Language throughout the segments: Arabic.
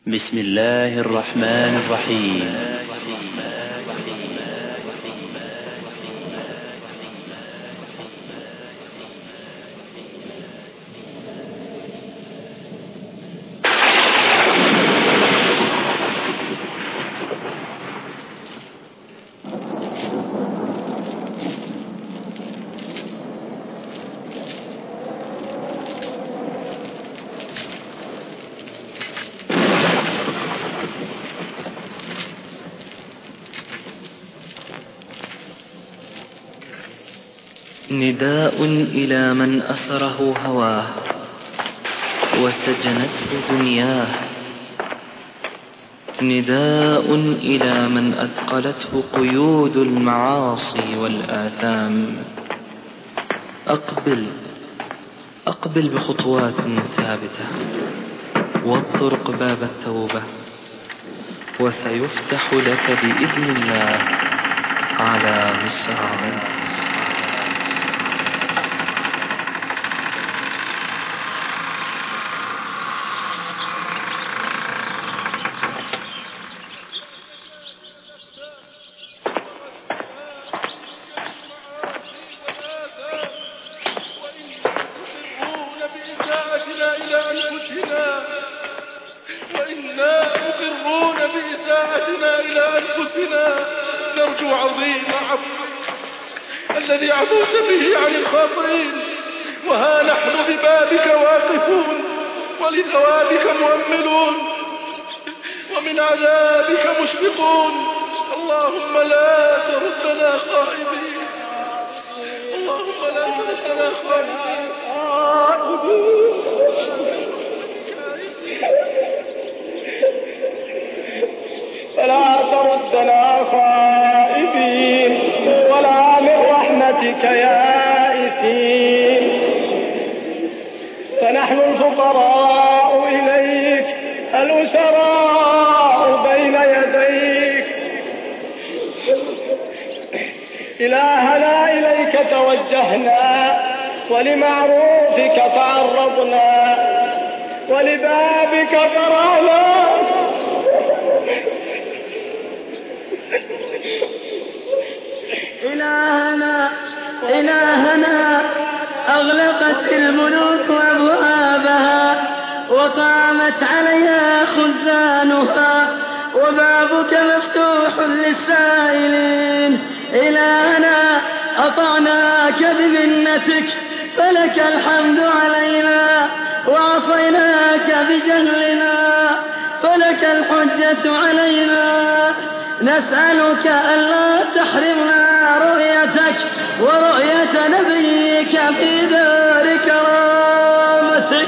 بسم الله الرحمن الرحيم. نداء إلى من أسره هواه وسجنته دنياه، نداء إلى من أثقلته قيود المعاصي والآثام. أقبل بخطوات ثابتة واطرق باب التوبة، وسيفتح لك بإذن الله على مسار. نرجو عظيم عفوك الذي عفوت به عن الخاطئين، وها نحن ببابك واقفون ولثوابك مؤملون ومن عذابك مشفقون. اللهم لا تردنا خائبين، اللهم لا تردنا خائبين. فلا تردنا خائبين ولا من رحمتك يائسين، فنحن الفقراء إليك الأسراء بين يديك. إلهنا إليك توجهنا، ولمعروفك تعرضنا، ولبابك قرعنا. إلهنا أغلقت الملوك أبوابها وقامت عليها خزانها، وبابك مفتوح للسائلين. إلهنا أطعناك بمنتك فلك الحمد علينا، وعصيناك بجهلنا فلك الحجة علينا. نسألك ألا تحرمنا رؤيتك ورؤية نبيك في دار كرامتك.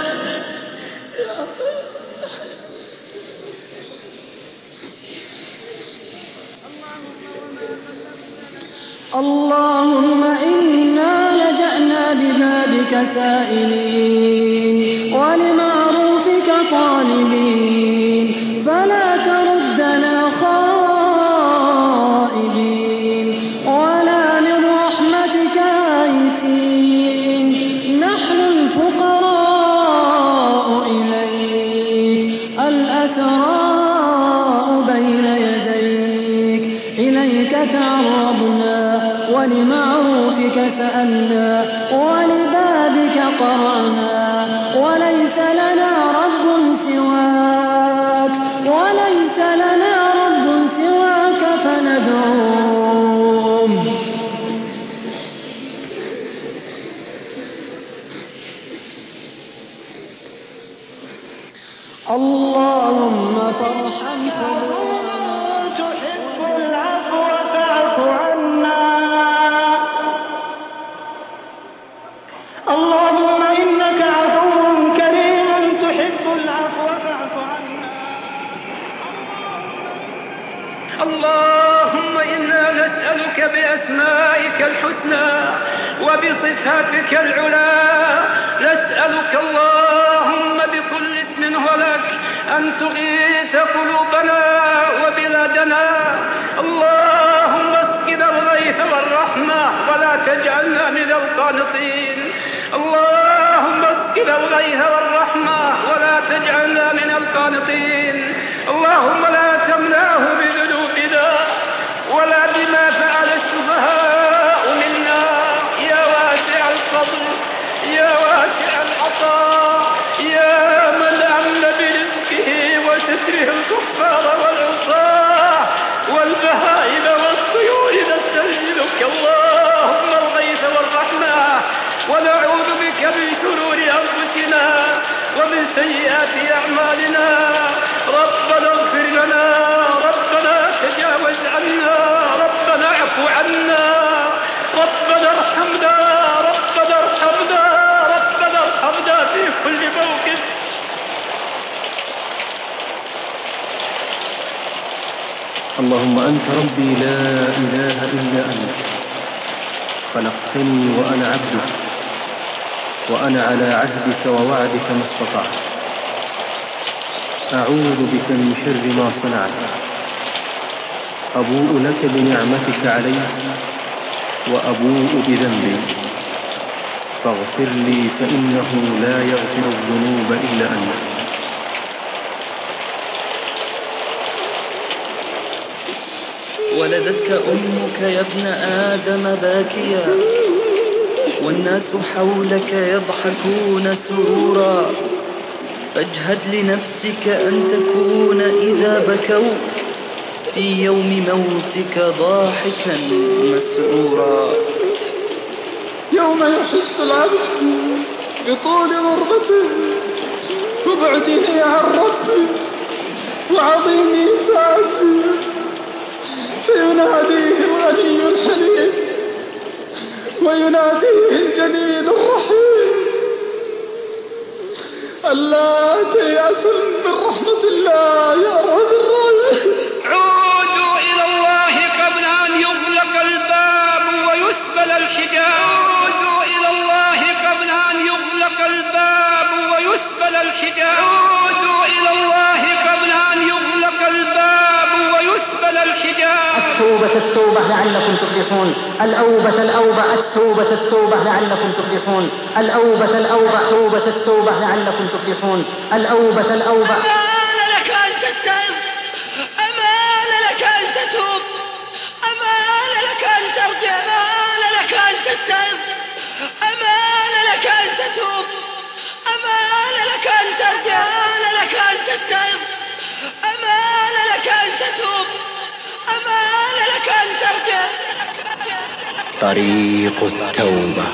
اللهم إنا لجأنا ببابك سائلين ولمعروفك طالبين، فلا تردنا خائبين ولا من رحمتك عائسين. نحن الفقراء إليك الأسراء بين يديك، إليك تعرضنا ولمعروفك سألنا ولبابك قرعنا، وليس لنا رب سواك، وليس لنا رب سواك فندعوه. اللهم فارحم قلوبنا، تحب العفو فاعف عنا. اللهم إنك عفو كريم تحب العفو فاعف عنا. اللهم إنا نسألك بأسمائك الحسنى وبصفاتك العلى، نسألك اللهم بكل اسم هو لك أن تغيث قلوبنا وبلادنا. اللهم اسقنا الغيث والرحمة ولا تجعلنا من القانطين. اللهم اسقنا الغيث والرحمة ولا تجعلنا من القانطين. اللهم لا تمنعه بذنوبنا ولا بما فعل السفهاء منا. يا واسع الفضل يا واسع العطاء يا من أمن برزقه وستره الكفار والعصاة والبهائم والطيور نستنزلك اللهم الغيث والرحمة ونعوذ بك من شرور أنفسنا ومن سيئات أعمالنا. ربنا اغفر لنا ربنا تجاوز عنا ربنا اعف عنا ربنا ارحمنا ربنا ارحمنا ربنا ارحمنا في كل موقف. اللهم أنت ربي لا إله إلا أنت، خلقتني وأنا عبدك، وأنا على عهدك ووعدك ما استطعت. أعوذ بك من شر ما صنعت. أبوء لك بنعمتك علي وأبوء بذنبي، فاغفر لي فإنه لا يغفر الذنوب إلا أنت. ولدتك أمك يا ابن آدم باكيا، والناس حولك يضحكون سرورا، فاجهد لنفسك أن تكون إذا بكوا في يوم موتك ضاحكا مسرورا. يوم يحس العبد بطول غربته وبعده عن ربه وعظيم إساءته، فيناديه الغني الحليم ويناديه الجليل الرحيم ألا تيأسوا من رحمة الله يا أرحم الراحمين. عودوا إلى الله قبل أن يغلق الباب ويسبل الحجاب. عودوا إلى الله قبل أن يغلق الباب ويسبل الحجاب. عودوا إلى الله قبل أن يغلق الباب ويسبل الحجاب. التوبة التوبة لعلكم تفلحون. الأوبة الأوبة التوبة التوبة لعلكم تفلحون. الأوبة الأوبة توبة التوبة لعلكم تفلحون. الأوبة الأوبة. أمان لك أن تتوب، أمان لك أن تتوب، أمان لك أن ترجع، أمان لك أن تتوب، أمان لك أن تتوب، أمان لك أن ترجع، أمان لك أن تتوب، أمان لك أن تتوب، أمان لك أن ترجع. طريق التوبة.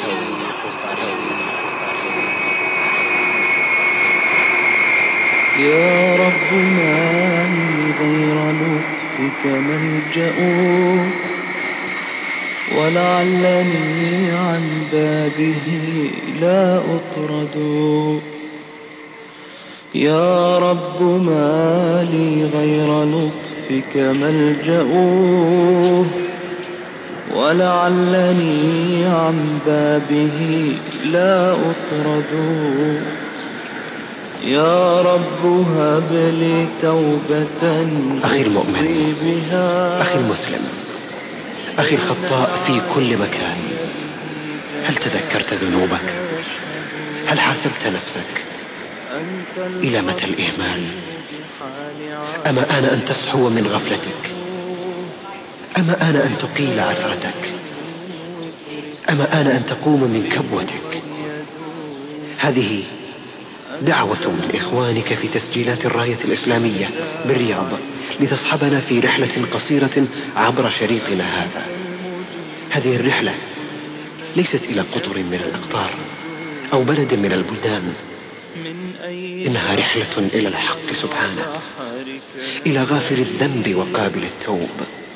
يا رب ما لي غير لطفك ملجأ، ولعلني عن بابه لا أطرد. يا رب ما لي غير لطفك ملجأ، ولعلني عن بابه لا أطرد. يا رب هب لي توبة أخي المؤمن، بها. أخي المسلم، أخي الخطاء في كل مكان، هل تذكرت ذنوبك؟ هل حاسبت نفسك؟ إلى متى الإهمال؟ أما آن أن تصحو من غفلتك؟ أما آن أن تقيل عثرتك؟ أما آن أن تقوم من كبوتك؟ هذه دعوة من إخوانك في تسجيلات الراية الإسلامية بالرياض لتصحبنا في رحلة قصيرة عبر شريطنا هذا. هذه الرحلة ليست إلى قطر من الأقطار أو بلد من البلدان، إنها رحلة إلى الحق سبحانه، إلى غافر الذنب وقابل التوب،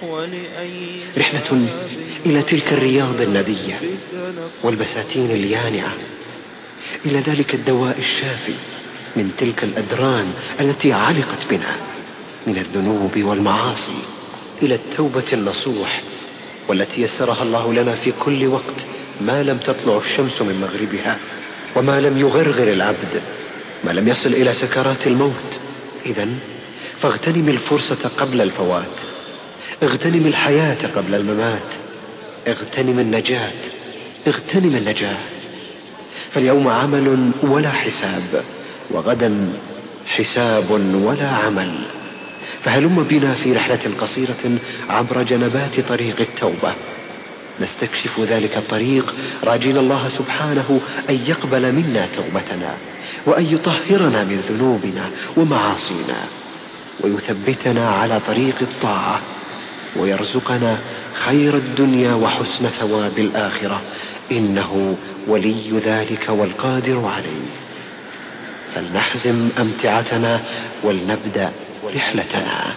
رحلة إلى تلك الرياض الندية والبساتين اليانعة، إلى ذلك الدواء الشافي من تلك الأدران التي علقت بنا من الذنوب والمعاصي، إلى التوبة النصوح والتي يسرها الله لنا في كل وقت ما لم تطلع الشمس من مغربها، وما لم يغرغر العبد، ما لم يصل إلى سكرات الموت. إذن فاغتنم الفرصة قبل الفوات، اغتنم الحياة قبل الممات، اغتنم النجاة، اغتنم النجاة. فاليوم عمل ولا حساب، وغدا حساب ولا عمل. فهلم بنا في رحلة قصيرة عبر جنبات طريق التوبة نستكشف ذلك الطريق، راجين الله سبحانه أن يقبل منا توبتنا، وأن يطهرنا من ذنوبنا ومعاصينا، ويثبتنا على طريق الطاعة، ويرزقنا خير الدنيا وحسن ثواب الآخرة، إنه ولي ذلك والقادر عليه. فلنحزم أمتعتنا ولنبدأ رحلتنا.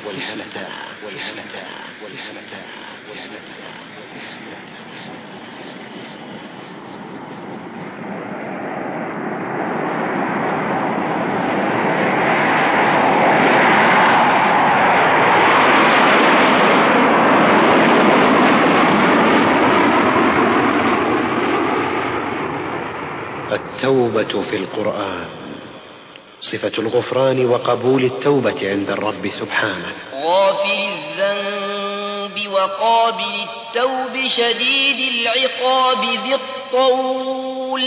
التوبة في القرآن صفة الغفران وقبول التوبة عند الرب سبحانه. غافر الذنب وقابل التوب شديد العقاب ذي الطول،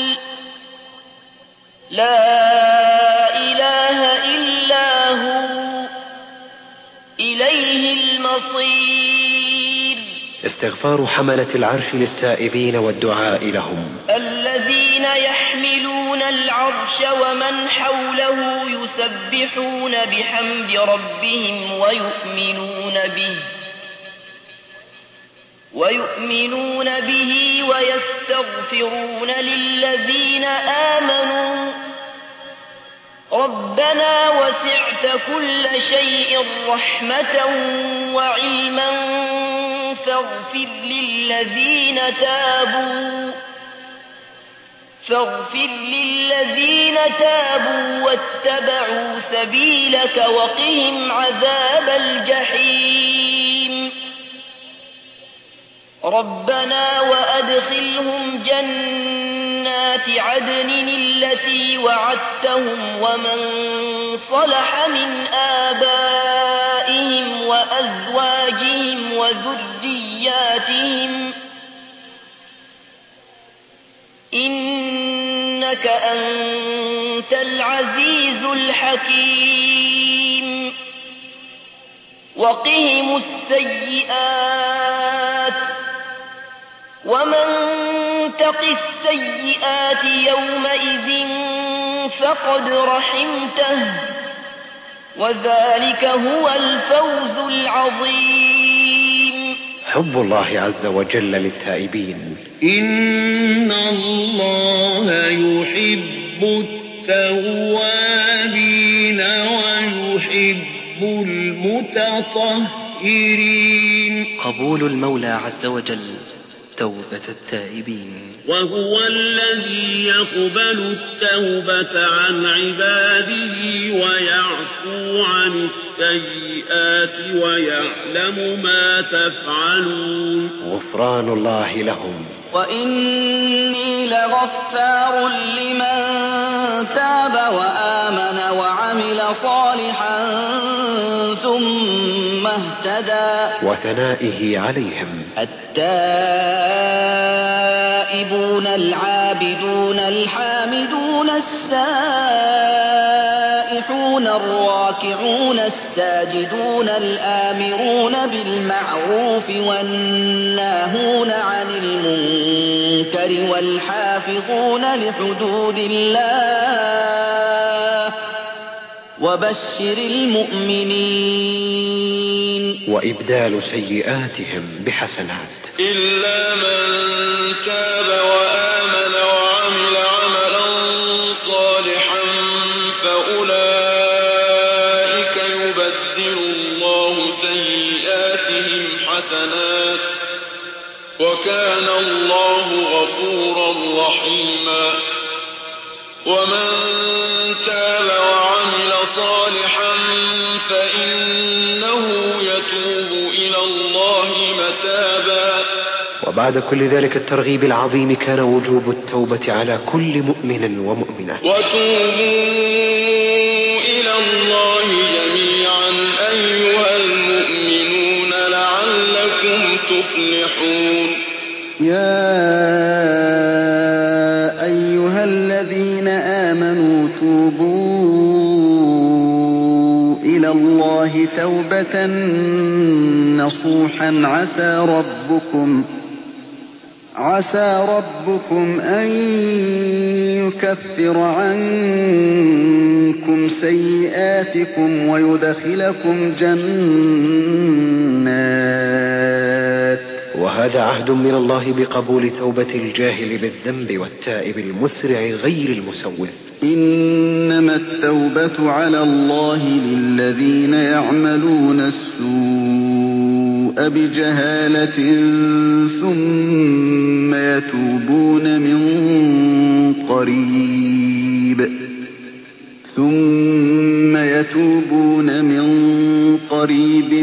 لا إله إلا هو إليه المصير. استغفار حملة العرش للتائبين والدعاء لهم. الذين يحملون العرش ومن حوله يسبحون بحمد ربهم ويؤمنون به ويستغفرون للذين آمنوا ربنا وسعت كل شيء رحمة وعلما فاغفر للذين تابوا واتبعوا سبيلك وقهم عذاب الجحيم. ربنا وأدخلهم جنات عدن التي وعدتهم ومن صلح من آبائهم وأزواجهم وذرياتهم إنك أنت العزيز الحكيم. وقهم السيئات ومن تق السيئات يومئذ فقد رحمته وذلك هو الفوز العظيم. حب الله عز وجل للتائبين. إن الله يحب التوابين ويحب المتطهرين. قبول المولى عز وجل توبة التائبين. وهو الذي يقبل التوبة عن عباده ويعفو عن السيئات ويعلم ما تفعلون. غفران الله لهم. وإني لغفار لمن تاب وآمن وعمل صالحا ثم اهتدى. وثنائه عليهم. التائبون العابدون الحامدون السائحون الراكعون الساجدون الآمرون بالمعروف والناهون عن المنكر والحافظون لحدود الله وبشر المؤمنين. وإبدال سيئاتهم بحسنات. إلا من تاب وآمن وعمل عملا صالحا فأولئك يبدل الله سيئاتهم حسنات وكان الله غفورا رحيما. ومن تاب وعمل صالحا فإنه يتوب إلى الله متابا. وبعد كل ذلك الترغيب العظيم كان وجوب التوبة على كل مؤمن ومؤمنة. وتوبوا إلى الله جميعا أيها المؤمنون لعلكم تفلحون. يا أيها الذين آمنوا توبوا الله توبة نصوحا عسى ربكم أن يكفر عنكم سيئاتكم ويدخلكم جنات. وهذا عهد من الله بقبول توبة الجاهل بالذنب والتائب المسرع غير المسوف. إنما التوبة على الله للذين يعملون السوء بجهالة ثم يتوبون من قريب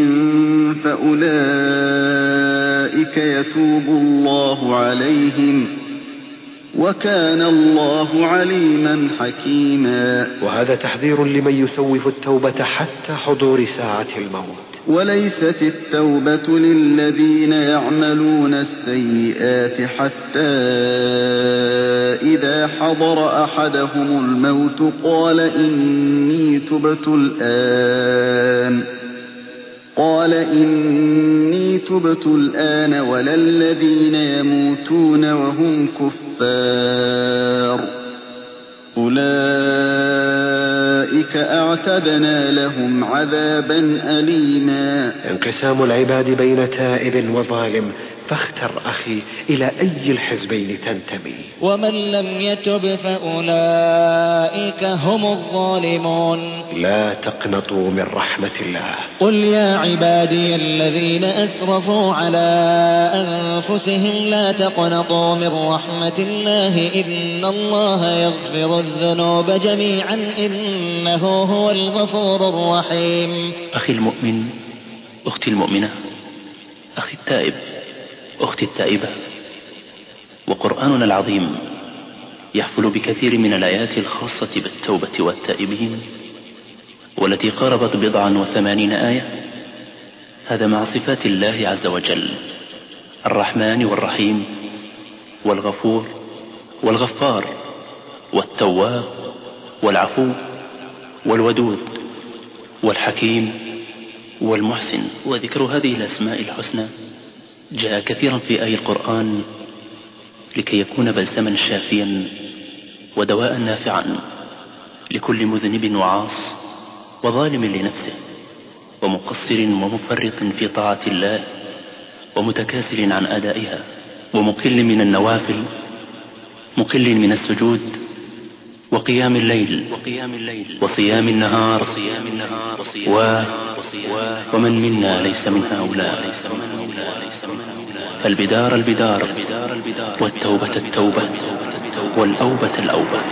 فأولئك يتوب الله عليهم وكان الله عليما حكيما. وهذا تحذير لمن يسوف التوبة حتى حضور ساعة الموت. وليست التوبة للذين يعملون السيئات حتى إذا حضر أحدهم الموت قال إني تبت الآن ولا الذين يموتون وهم كفار أولئك أعتدنا لهم عذابا أليما. انقسام العباد بين تائب وظالم، فاختر أخي إلى أي الحزبين تنتمي. ومن لم يتب فأولئك هم الظالمون. لا تقنطوا من رحمة الله. قل يا عبادي الذين أسرفوا على أنفسهم لا تقنطوا من رحمة الله إن الله يغفر الذنوب جميعا إنه هو الغفور الرحيم. أخي المؤمن، أختي المؤمنة، أخي التائب، أختي التائبة، وقرآننا العظيم يحفل بكثير من الآيات الخاصة بالتوبة والتائبين والتي قاربت 87 آية. هذا مع صفات الله عز وجل: الرحمن والرحيم والغفور والغفار والتواب والعفو والودود والحكيم والمحسن. وذكر هذه الأسماء الحسنى جاء كثيرا في آي القرآن لكي يكون بلسما شافيا ودواء نافعا لكل مذنب وعاص وظالم لنفسه ومقصر ومفرط في طاعة الله ومتكاسل عن أدائها ومقل من النوافل، مقل من السجود وقيام الليل وصيام النهار ومن منا ليس من هؤلاء. فالبدار البدار والتوبة التوبة والأوبة الأوبة.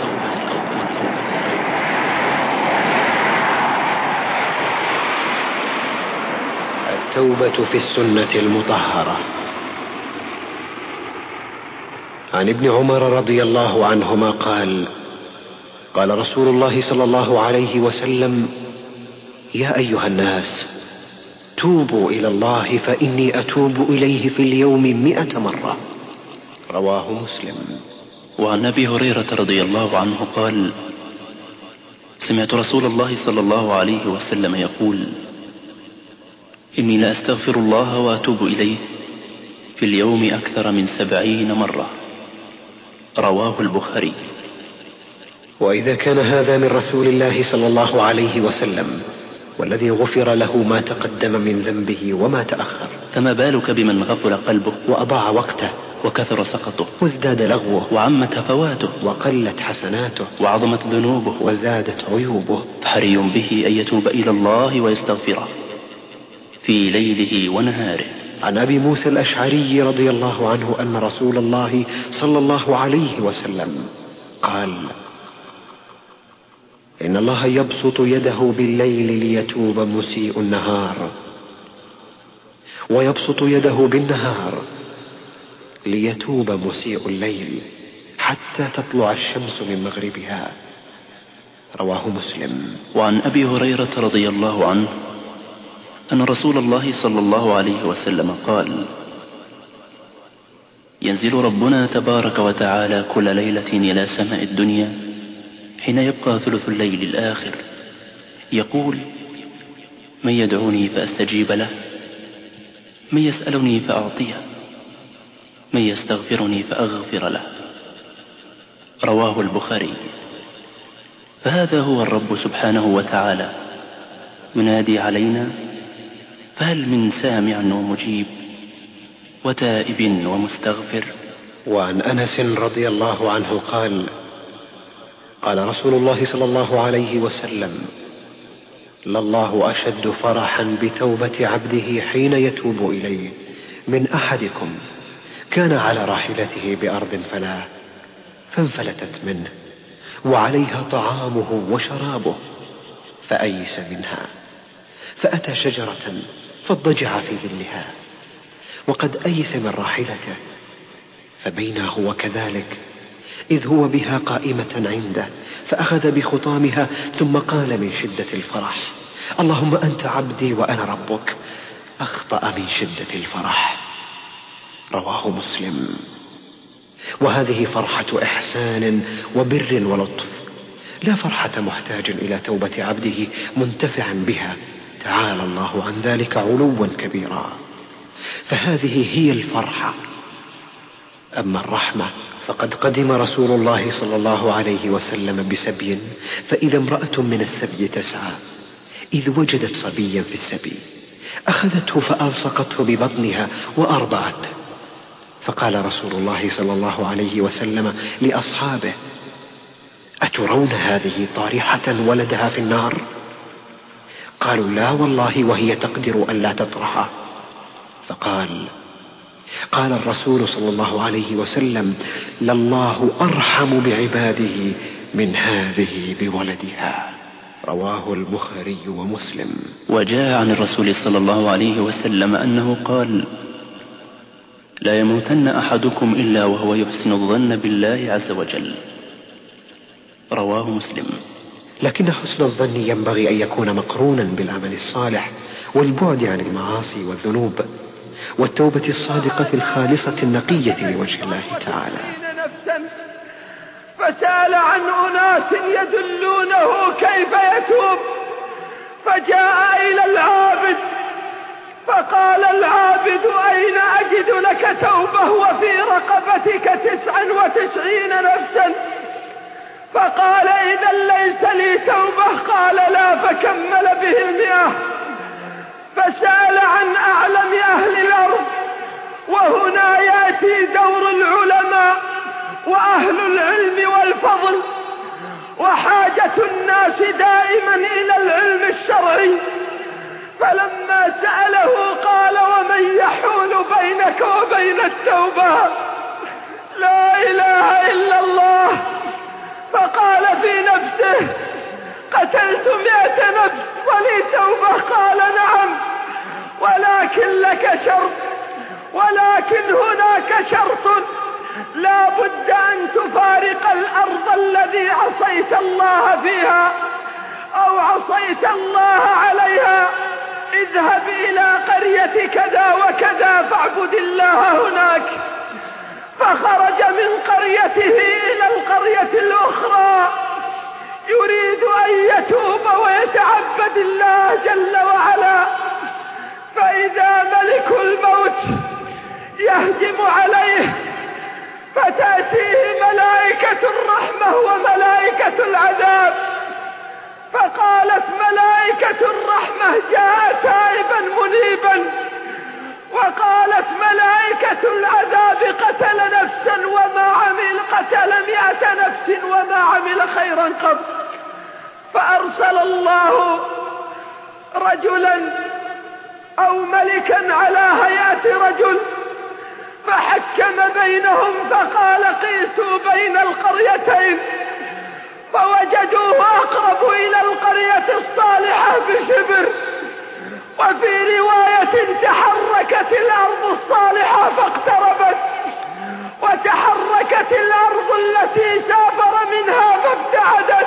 التوبة في السنة المطهرة. عن ابن عمر رضي الله عنهما قال: قال رسول الله صلى الله عليه وسلم: يا أيها الناس توبوا إلى الله فإني أتوب إليه في اليوم 100 مرة. رواه مسلم. وعن أبي هريرة رضي الله عنه قال: سمعت رسول الله صلى الله عليه وسلم يقول: إني لأستغفر الله وأتوب إليه في اليوم أكثر من 70 مرة. رواه البخاري. وإذا كان هذا من رسول الله صلى الله عليه وسلم والذي غفر له ما تقدم من ذنبه وما تأخر، فما بالك بمن غفل قلبه وأضاع وقته وكثر سقطه وازداد لغوه وعمت هفواته وقلت حسناته وعظمت ذنوبه وزادت عيوبه، فحري به أن يتوب إلى الله ويستغفره في ليله ونهاره. عن أبي موسى الأشعري رضي الله عنه أن رسول الله صلى الله عليه وسلم قال: إن الله يبسط يده بالليل ليتوب مسيء النهار، ويبسط يده بالنهار ليتوب مسيء الليل حتى تطلع الشمس من مغربها. رواه مسلم. وعن أبي هريرة رضي الله عنه أن رسول الله صلى الله عليه وسلم قال: ينزل ربنا تبارك وتعالى كل ليلة إلى سماء الدنيا حين يبقى ثلث الليل الآخر، يقول: من يدعوني فأستجيب له، من يسألني فأعطيه، من يستغفرني فأغفر له. رواه البخاري. فهذا هو الرب سبحانه وتعالى ينادي علينا، فهل من سامع ومجيب وتائب ومستغفر؟ وعن أنس رضي الله عنه قال: قال رسول الله صلى الله عليه وسلم: لله أشد فرحا بتوبة عبده حين يتوب إليه من أحدكم كان على راحلته بأرض فلاة فانفلتت منه وعليها طعامه وشرابه فأيس منها، فأتى شجرة فاضطجع في ظلها وقد أيس من راحلته، فبينا هو كذلك إذ هو بها قائمة عنده فأخذ بخطامها ثم قال من شدة الفرح: اللهم أنت عبدي وأنا ربك. أخطأ من شدة الفرح. رواه مسلم. وهذه فرحة إحسان وبر ولطف، لا فرحة محتاج إلى توبة عبده منتفع بها، تعالى الله عن ذلك علوا كبيرا. فهذه هي الفرحة. أما الرحمة فقد قدم رسول الله صلى الله عليه وسلم بسبي، فإذا امرأة من السبي تسعى إذ وجدت صبيا في السبي أخذته فألصقته ببطنها وأرضعته، فقال رسول الله صلى الله عليه وسلم لأصحابه: أترون هذه طارحة ولدها في النار؟ قالوا: لا والله وهي تقدر أن لا تطرحه. قال الرسول صلى الله عليه وسلم: لله أرحم بعباده من هذه بولدها. رواه البخاري ومسلم. وجاء عن الرسول صلى الله عليه وسلم أنه قال: لا يموتن أحدكم إلا وهو يحسن الظن بالله عز وجل. رواه مسلم. لكن حسن الظن ينبغي أن يكون مقرونا بالعمل الصالح والبعد عن المعاصي والذنوب والتوبة الصادقة الخالصة النقية لوجه الله تعالى. فسأل عن أناس يدلونه كيف يتوب، فجاء إلى العابد فقال العابد: أين أجد لك توبة وفي رقبتك 99 نفسا؟ فقال: إذا ليس لي توبة. قال: لا. فكمل به 100. فسأل عن أعلم أهل الأرض، وهنا يأتي دور العلماء وأهل العلم والفضل، وحاجة الناس دائما إلى العلم الشرعي. فلما سأله قال: ومن يحول بينك وبين التوبة؟ لا إله إلا الله. فقال في نفسه: قتلت 100 نفس ولي توبة. قال: نعم، ولكن لك شرط، ولكن هناك شرط: لا بد أن تفارق الأرض الذي عصيت الله فيها أو عصيت الله عليها. اذهب إلى قرية كذا وكذا فاعبد الله هناك. فخرج من قريته إلى القرية الأخرى يريد أن يتوب ويتعبد الله جل وعلا، فإذا ملك الموت يهجم عليه، فتأتيه ملائكة الرحمة وملائكة العذاب. فقالت ملائكة الرحمة: جاء تائبا منيبا. وقالت ملائكة العذاب: قتل نفسا قتل 100 نفس وما عمل خيرا قط. فأرسل الله رجلا أو ملكا على هيئة رجل فحكم بينهم، فقال: قيسوا بين القريتين، فوجدوه أقرب إلى القرية الصالحة بشبر. وفي رواية: تحركت الأرض الصالحة فاقتربت، وتحركت الأرض التي سافر منها فابتعدت.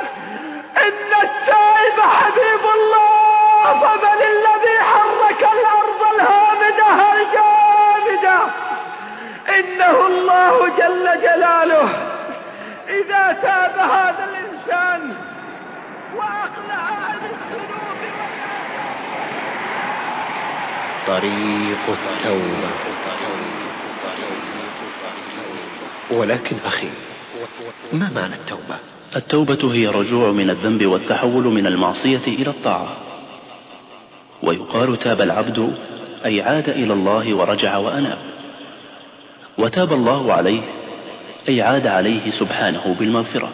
إن التائب حبيب الله، فمن الذي حرك الأرض الهامدة الجامدة؟ إنه الله جل جلاله. إذا تاب هذا الإنسان وأقلع عن الذنوب طريق التوبة. ولكن أخي، ما معنى التوبة؟ التوبة هي الرجوع من الذنب والتحول من المعصية إلى الطاعة. ويقال تاب العبد أي عاد إلى الله ورجع وأناب. وتاب الله عليه أي عاد عليه سبحانه بالمغفرة.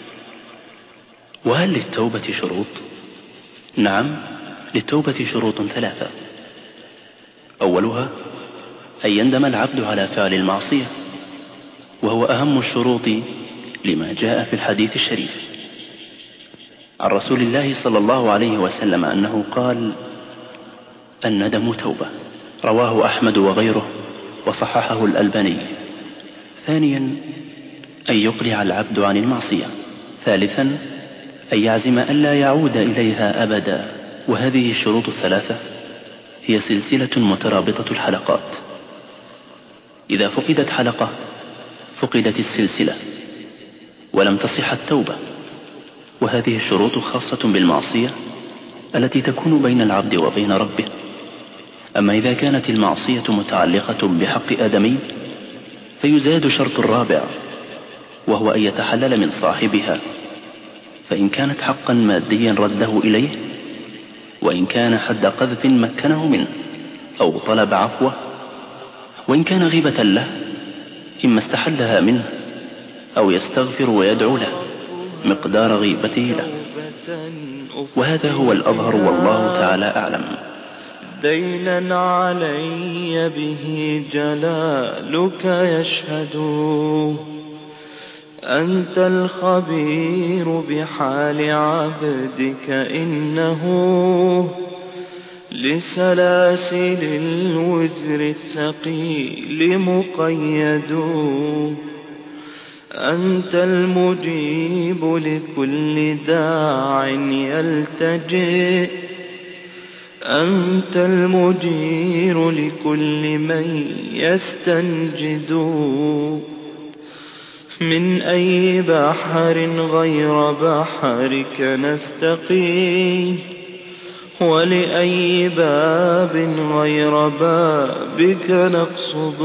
وهل للتوبة شروط؟ نعم، للتوبة شروط 3. أولها أن يندم العبد على فعل المعصية، وهو أهم الشروط لما جاء في الحديث الشريف عن رسول الله صلى الله عليه وسلم أنه قال: الندم توبة. رواه أحمد وغيره وصححه الألباني. ثانيا أن يقلع العبد عن المعصية. ثالثا أن يعزم ألا يعود إليها أبدا. وهذه الشروط 3 هي سلسلة مترابطة الحلقات. إذا فقدت حلقة فقدت السلسلة ولم تصح التوبة. وهذه الشروط خاصة بالمعصية التي تكون بين العبد وبين ربه. أما إذا كانت المعصية متعلقة بحق آدمي فيزاد شرط 4، وهو أن يتحلل من صاحبها، فإن كانت حقا ماديا رده إليه، وإن كان حد قذف مكنه منه أو طلب عفوه، وإن كان غيبة له إما استحلها منه أو يستغفر ويدعو له مقدار غيبته له. وهذا هو الأظهر والله تعالى أعلم. دينا علي به جلالك يشهد، أنت الخبير بحال عبدك، إنه لسلاسل الوزر الثقيل مقيد. أنت المجيب لكل داع يلتجئ، أنت المجير لكل من يستنجد. من أي بحر غير بحرك نستقي، ولأي باب غير بابك نقصد.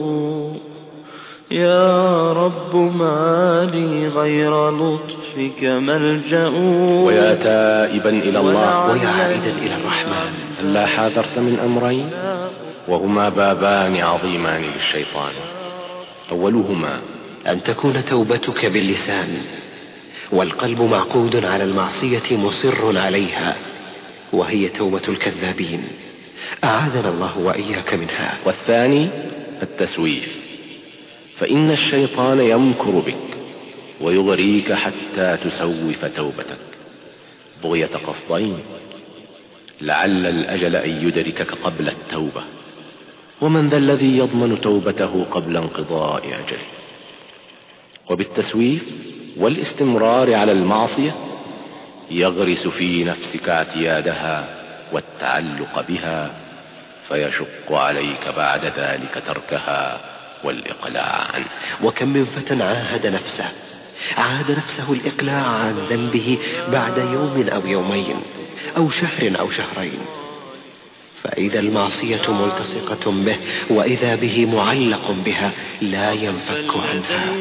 يا رب ما لي غير لطفك ملجأ. ويا تائبا إلى الله ويا عائدا إلى الرحمن، ألا حاذرت من أمرين وهما بابان عظيمان للشيطان. أولهما أن تكون توبتك باللسان والقلب معقود على المعصية مصر عليها، وهي توبة الكذابين، أعاذنا الله وإياك منها. والثاني التسويف، فإن الشيطان يمكر بك ويغريك حتى تسوف توبتك بغية قصدين: لعل الأجل أن يدركك قبل التوبة، ومن ذا الذي يضمن توبته قبل انقضاء أجله. وبالتسويف والاستمرار على المعصية يغرس في نفسك اعتيادها والتعلق بها، فيشق عليك بعد ذلك تركها والإقلاع عنه. وكم من فتى عاهد نفسه الإقلاع عن ذنبه بعد يوم أو يومين أو شهر أو شهرين، فإذا المعصية ملتصقة به وإذا به معلق بها لا ينفك عنها.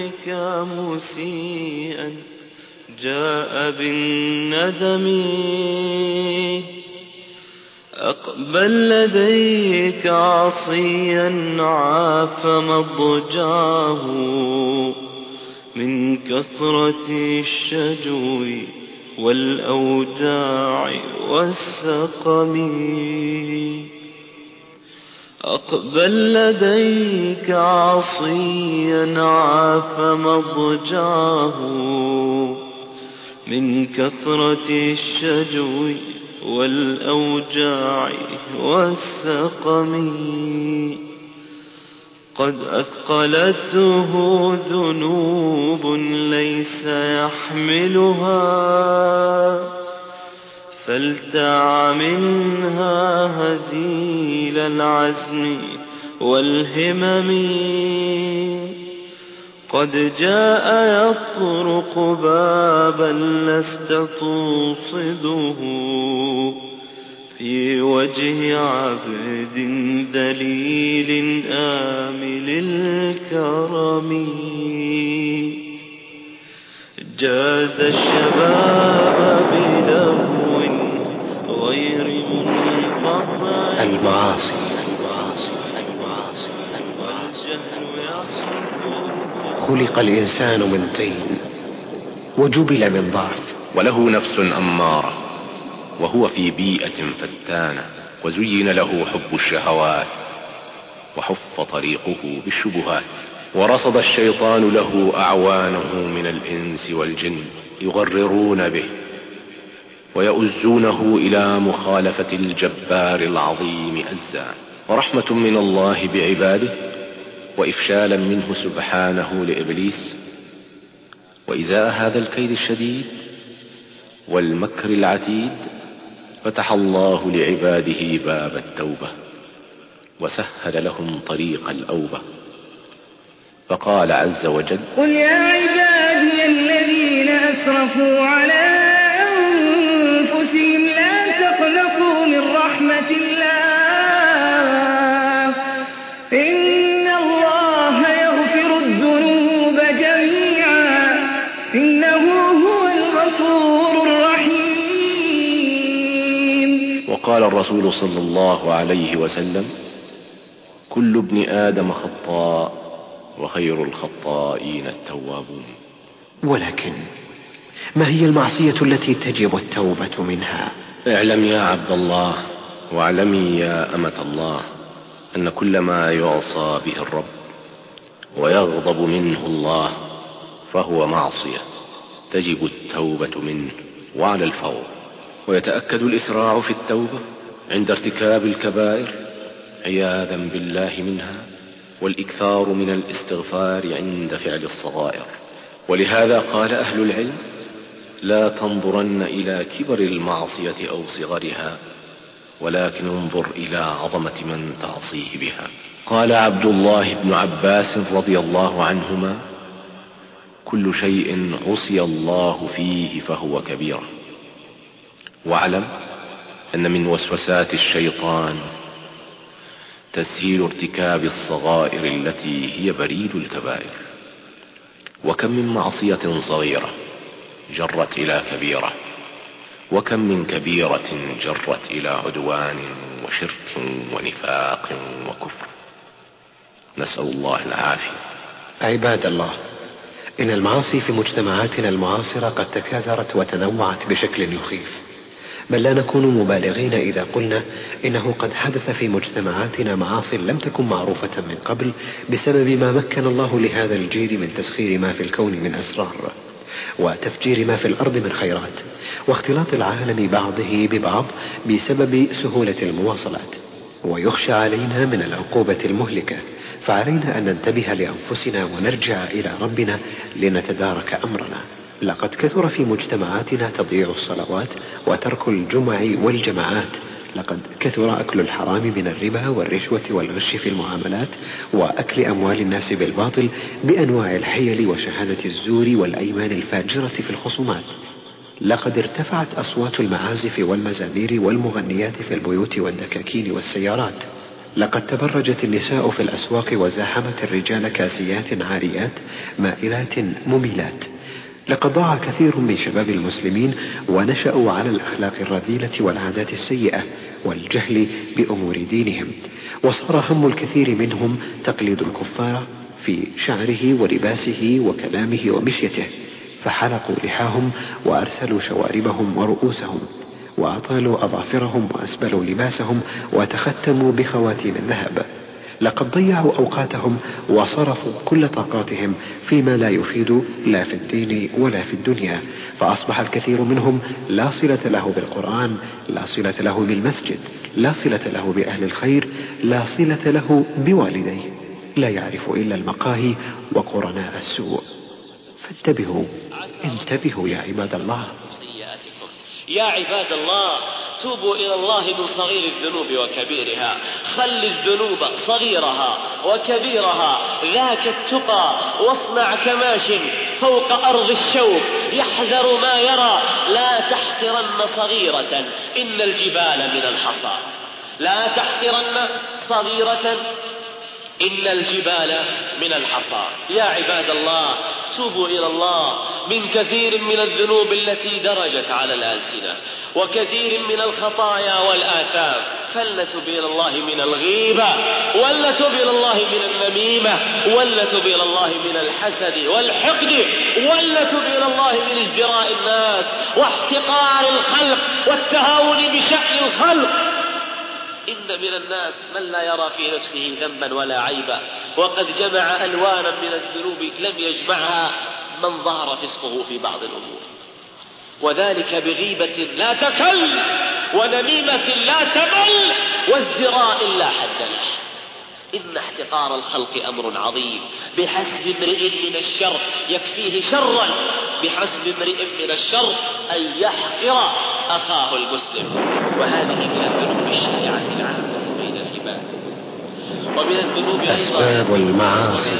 مسيئا جاء بالندم، أقبل لديك عصيا عاف مضجعه من كثرة الشجو والأوجاع والسقم. أقبل لديك عصيا عاف مضجعه من كثرة الشجو والأوجاع والسقم. قد أثقلته ذنوب ليس يحملها، فلتع منها هزيل العزم والهمم. قد جاء يطرق بابا لست توصده، في وجه عبد ذليل آمل الكرم جاز الشباب بلهو غير منقطع. المعاصي خلق الإنسان من طين وجبل من ضعف، وله نفس أمارة، وهو في بيئة فتانة، وزين له حب الشهوات، وحف طريقه بالشبهات، ورصد الشيطان له أعوانه من الإنس والجن يغررون به ويؤزونه إلى مخالفة الجبار العظيم أزا. ورحمة من الله بعباده وإفشالا منه سبحانه لإبليس، وإزاء هذا الكيد الشديد والمكر العتيد فتح الله لعباده باب التوبة وسهل لهم طريق الأوبة، فقال عز وجل: قل يا عبادي الذين أسرفوا على أنفسهم لا تقنطوا من رحمة الله إن الله يغفر الذنوب جميعا إنه هو الغفور الرحيم. وقال الرسول صلى الله عليه وسلم: كل ابن آدم خطاء وخير الخطائين التوابون. ولكن ما هي المعصية التي تجب التوبة منها؟ اعلم يا عبد الله واعلمي يا أمة الله أن كل ما يعصى به الرب ويغضب منه الله فهو معصية تجب التوبة منه وعلى الفور، ويتأكد الإسراع في التوبة عند ارتكاب الكبائر عياذا بالله منها، والإكثار من الاستغفار عند فعل الصغائر. ولهذا قال أهل العلم: لا تنظرن إلى كبر المعصية أو صغرها، ولكن انظر إلى عظمة من تعصيه بها. قال عبد الله بن عباس رضي الله عنهما: كل شيء عصي الله فيه فهو كبيرة. واعلم أن من وسوسات الشيطان تسهيل ارتكاب الصغائر التي هي بريد الكبائر، وكم من معصية صغيرة جرت إلى كبيرة، وكم من كبيرة جرت إلى عدوان وشرك ونفاق وكفر، نسأل الله العافية. عباد الله، إن المعاصي في مجتمعاتنا المعاصرة قد تكاثرت وتنوعت بشكل يخيف، بل لا نكون مبالغين إذا قلنا إنه قد حدث في مجتمعاتنا معاصي لم تكن معروفة من قبل بسبب ما مكن الله لهذا الجيل من تسخير ما في الكون من أسرار، وتفجير ما في الأرض من خيرات، واختلاط العالم بعضه ببعض بسبب سهولة المواصلات. ويخشى علينا من العقوبة المهلكة، فعلينا أن ننتبه لأنفسنا ونرجع إلى ربنا لنتدارك أمرنا. لقد كثر في مجتمعاتنا تضييع الصلوات وترك الجمع والجماعات، لقد كثر أكل الحرام من الربا والرشوة والغش في المعاملات، وأكل أموال الناس بالباطل بأنواع الحيل وشهادة الزور والأيمان الفاجرة في الخصومات. لقد ارتفعت أصوات المعازف والمزامير والمغنيات في البيوت والدكاكين والسيارات. لقد تبرجت النساء في الأسواق وزاحمت الرجال كاسيات عاريات مائلات مميلات. لقد ضاع كثير من شباب المسلمين ونشأوا على الأخلاق الرذيلة والعادات السيئة والجهل بأمور دينهم، وصار هم الكثير منهم تقليد الكفار في شعره ولباسه وكلامه ومشيته، فحلقوا لحاهم وأرسلوا شواربهم ورؤوسهم، وأطالوا أظافرهم وأسبلوا لباسهم وتختموا بخواتيم الذهب. لقد ضيعوا أوقاتهم وصرفوا كل طاقاتهم فيما لا يفيد لا في الدين ولا في الدنيا، فأصبح الكثير منهم لا صلة له بالقرآن، لا صلة له بالمسجد، لا صلة له بأهل الخير، لا صلة له بوالديه، لا يعرف إلا المقاهي وقرناء السوء. فانتبهوا، انتبهوا يا عباد الله. يا عباد الله، توبوا إلى الله من صغير الذنوب وكبيرها. خل الذنوب صغيرها وكبيرها ذاك التقى، واصنع كماش فوق أرض الشوك يحذر ما يرى. لا تحقرن صغيرة إن الجبال من الحصى. لا تحقرن صغيرة إن الجبال من الحصى. يا عباد الله توبوا إلى الله من كثير من الذنوب التي درجت على الألسنة وكثير من الخطايا والآثام. فلنتب إلى الله من الغيبة، ولنتب إلى الله من النميمة، ولنتب إلى الله من الحسد والحقد، ولنتب إلى الله من ازدراء الناس واحتقار الخلق والتهاون بشأن الخلق. إن من الناس من لا يرى في نفسه ذنبا ولا عيبا، وقد جمع ألوانا من الذنوب لم يجمعها من ظهر فسقه في بعض الأمور، وذلك بغيبة لا تكل، ونميمة لا تمل، وازدراء لا حد له. إن احتقار الخلق أمر عظيم. بحسب امرئ من الشر يكفيه شرا، بحسب امرئ من الشر أن يحقر أخاه المسلم. وهذه من الذنوب الشائعة العامة بين العباد. ومن الذنوب أسباب المعاصي.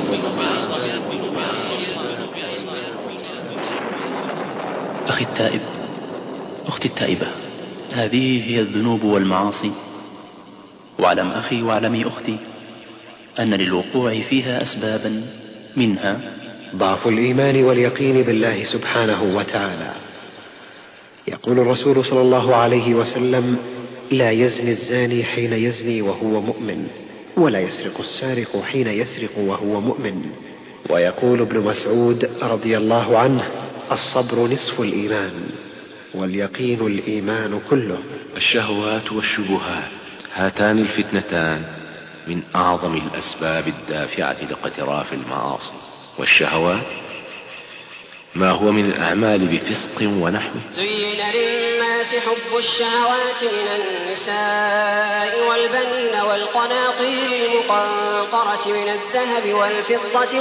أخي التائب، أختي التائبة، هذه هي الذنوب والمعاصي. واعلم أخي واعلمي أختي أن للوقوع فيها أسبابا، منها ضعف الإيمان واليقين بالله سبحانه وتعالى. يقول الرسول صلى الله عليه وسلم: لا يزني الزاني حين يزني وهو مؤمن، ولا يسرق السارق حين يسرق وهو مؤمن. ويقول ابن مسعود رضي الله عنه: الصبر نصف الإيمان، واليقين الإيمان كله. الشهوات والشبهات هاتان الفتنتان من أعظم الأسباب الدافعة لاقتراف المعاصي. والشهوات ما هو من الأعمال بفسق ونحوه. زين للناس حب الشهوات من النساء والبنين والقناطير المقنطرة من الذهب والفضة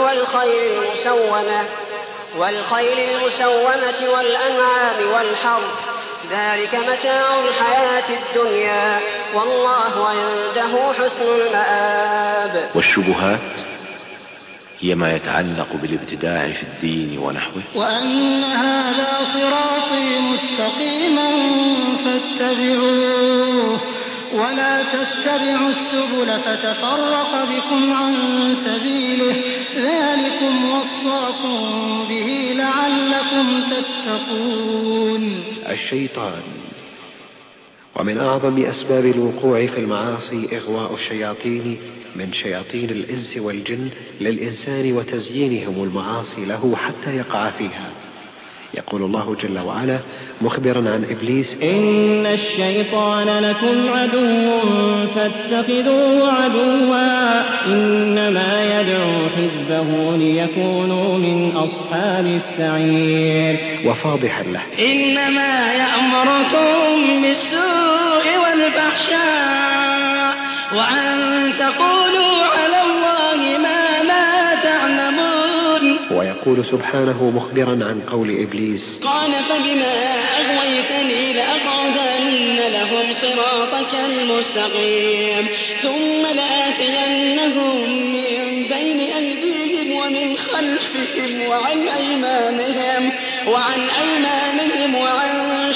والخيل المسومة والأنعام والحرث، ذلك متاع الحياة الدنيا، والله عنده حسن المآب. والشبهات هي ما يتعلق بالابتداع في الدين ونحوه. وأن هذا صراطي مستقيما فاتبعوه ولا تتبعوا السبل فتفرق بكم عن سبيله، ذلكم وصاكم به لعلكم تتقون. الشيطان. ومن أعظم أسباب الوقوع في المعاصي إغواء الشياطين من شياطين الإنس والجن للإنسان وتزيينهم المعاصي له حتى يقع فيها. يقول الله جل وعلا مخبرا عن إبليس: إن الشيطان لكم عدو فاتخذوه عدوا إنما يدعو حزبه ليكونوا من أصحاب السعير. وفاضحا له: إنما يأمركم بالسوء والفحشاء وأن تقولوا على الله ما لا تعلمون. ويقول سبحانه مخبرا عن قول إبليس: قال فبما أغويتني لأقعدن لهم صراطك المستقيم ثم لآتينهم من بين أيديهم ومن خلفهم وعن أيمانهم وعن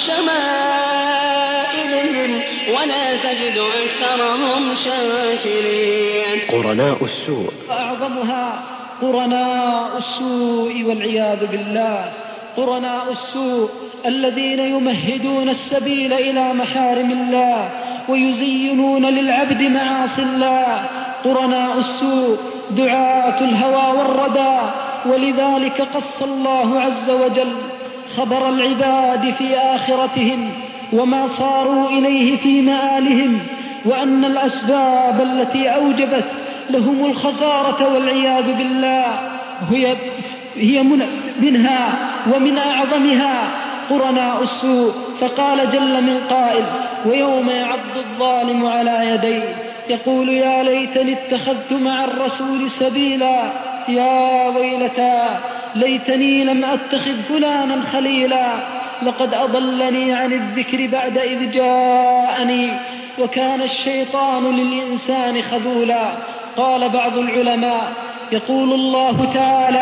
شمائلهم ولا تجد أكثرهم شاكرين. قرناء السوء. أعظمها قرناء السوء والعياذ بالله. قرناء السوء الذين يمهدون السبيل إلى محارم الله ويزينون للعبد معاصي الله. قرناء السوء دعاة الهوى والردى، ولذلك قص الله عز وجل خبر العباد في آخرتهم وما صاروا إليه في مآلهم، وأن الأسباب التي أوجبت لهم الخسارة والعياذ بالله هي منها ومن أعظمها قرناء السوء. فقال جل من قائل: ويوم يعض الظالم على يديه يقول يا ليتني اتخذت مع الرسول سبيلا، يا ويلتى ليتني لم أتخذ فلانا خليلا، لقد أضلني عن الذكر بعد إذ جاءني، وكان الشيطان للإنسان خذولا. قال بعض العلماء: يقول الله تعالى: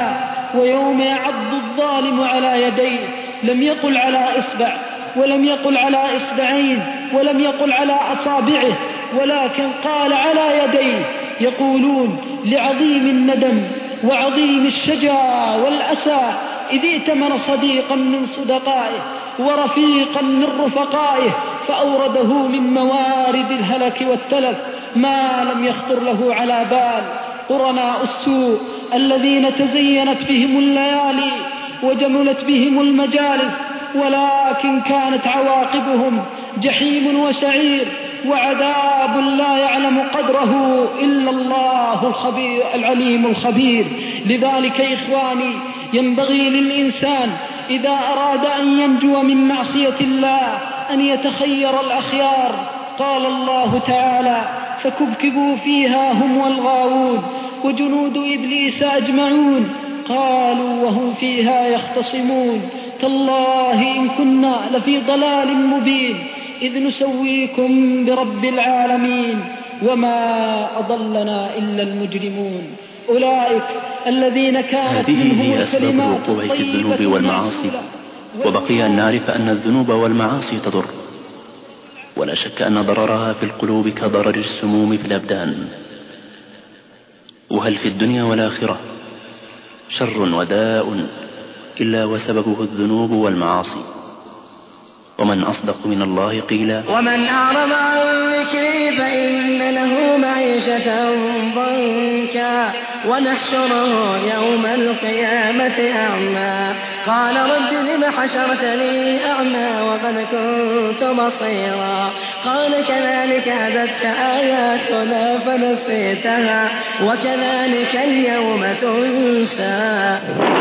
ويوم يعض الظالم على يديه. لم يقل على إصبع، ولم يقل على إصبعين، ولم يقل على أصابعه، ولكن قال على يديه. يقولون لعظيم الندم وعظيم الشجا والأسى إذ ائتمن صديقا من صدقائه ورفيقا من رفقائه فأورده من موارد الهلك والتلف ما لم يخطر له على بال. قرناء السوء الذين تزينت بهم الليالي وجملت بهم المجالس، ولكن كانت عواقبهم جحيم وسعير وعذاب لا يعلم قدره إلا الله الخبير العليم الخبير. لذلك إخواني ينبغي للإنسان إذا أراد أن ينجو من معصية الله أن يتخير الأخيار. قال الله تعالى: فكبكبوا فيها هم والغاوون وجنود إبليس أجمعون قالوا وهم فيها يختصمون تالله إن كنا لفي ضلال مبين إذ نسويكم برب العالمين وما أضلنا إلا المجرمون. أولئك الذين كانت منهم الكلمات الطيبة في الذنوب والمعاصي. وبقي أن نعرف أن الذنوب والمعاصي تضر، ولا شك أن ضررها في القلوب كضرر السموم في الأبدان. وهل في الدنيا والآخرة شر وداء إلا وسببه الذنوب والمعاصي؟ ومن أصدق من الله قيلا. ومن أعرض عن ذكري فإن له معيشة ضنكا ونحشره يوم القيامة أعمى قال رب لم حشرتني أعمى وقد كنت بصيرا قال كذلك أتتك آياتنا فنسيتها وكذلك اليوم تنسى.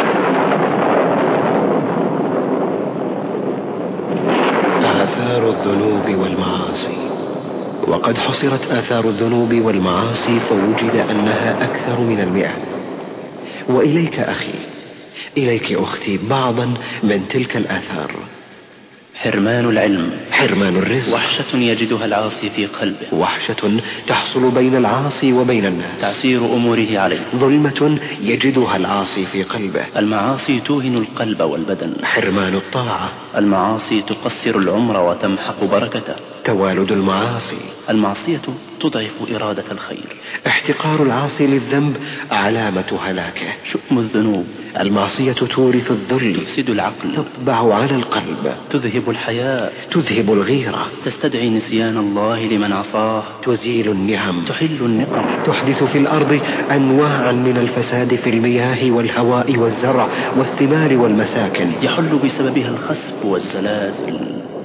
آثار الذنوب والمعاصي. وقد حصرت آثار الذنوب والمعاصي فوجد أنها أكثر من 100. وإليك أخي، إليك أختي بعضا من تلك الآثار: حرمان العلم، حرمان الرزق، وحشة يجدها العاصي في قلبه، وحشة تحصل بين العاصي وبين الناس، تعسير أموره عليه، ظلمة يجدها العاصي في قلبه. المعاصي توهن القلب والبدن. حرمان الطاعة، المعاصي تقصر العمر وتمحق بركته. توالد المعاصي، المعصية تضعف إرادة الخير. احتقار العاصي للذنب علامة هلاكه. شؤم الذنوب، المعصية تورث الذل، تفسد العقل، تطبع على القلب، تذهب الحياة، تذهب الغيرة، تستدعي نسيان الله لمن عصاه، تزيل النعم، تحل النقم، تحدث في الأرض أنواعا من الفساد في المياه والهواء والزرع والثمار والمساكن، يحل بسببها الخسف والزلازل.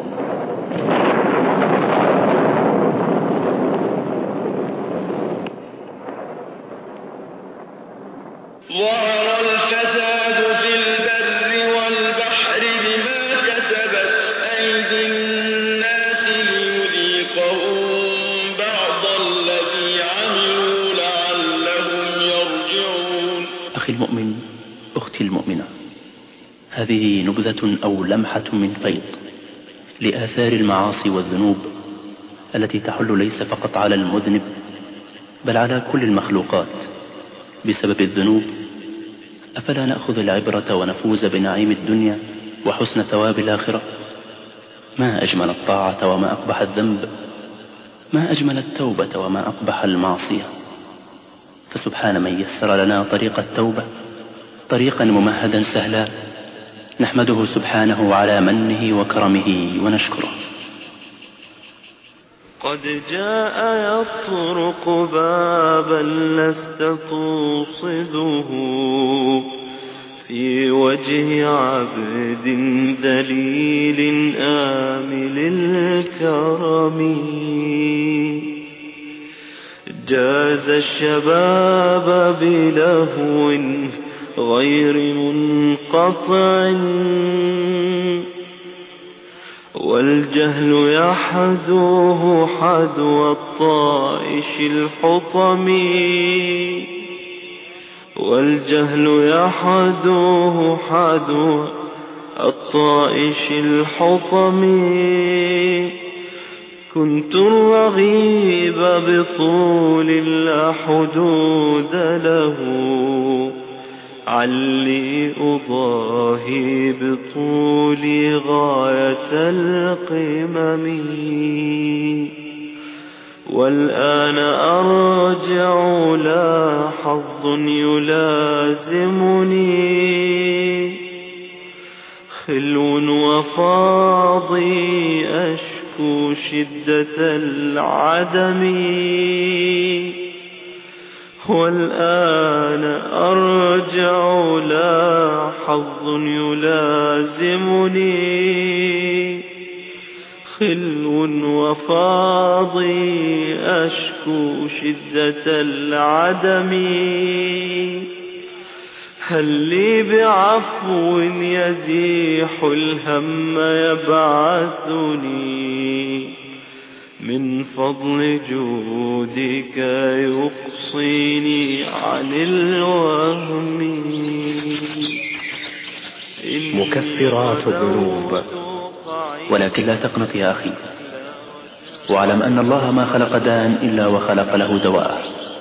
ظهر الفساد في البر والبحر بما كسبت أيدي الناس ليذيقهم بعض الذي عملوا لعلهم يرجعون. أخي المؤمن، أختي المؤمنة، هذه نبذة أو لمحة من فيض لآثار المعاصي والذنوب التي تحل ليس فقط على المذنب بل على كل المخلوقات بسبب الذنوب. أفلا نأخذ العبرة ونفوز بنعيم الدنيا وحسن ثواب الآخرة؟ ما أجمل الطاعة وما أقبح الذنب، ما أجمل التوبة وما أقبح المعصية. فسبحان من يسر لنا طريق التوبة طريقا ممهدا سهلا، نحمده سبحانه على منه وكرمه ونشكره. قد جاء يطرق بابا لست توصده في وجه عبد دليل آمل الكرم، جاز الشباب بلهو غير منقطع والجهل يحذوه حذو الطائش الحطم، والجهل يحذوه حذو الطائش الحطم. كنت الرغيب بطول لا حدود له علي أضاهي بطولي غاية القمم، والآن أرجع لا حظ يلازمني، خلو وفاضي أشكو شدة العدم، والآن أرجع لا حظ يلازمني، خلو وفاضي أشكو شدة العدم، هل لي بعفو يزيح الهم يبعثني، من فضل جودك يقصيني عن الوهم. مكفرات الذنوب. ولكن لا تقنط يا أخي، واعلم أن الله ما خلق داء إلا وخلق له دواء،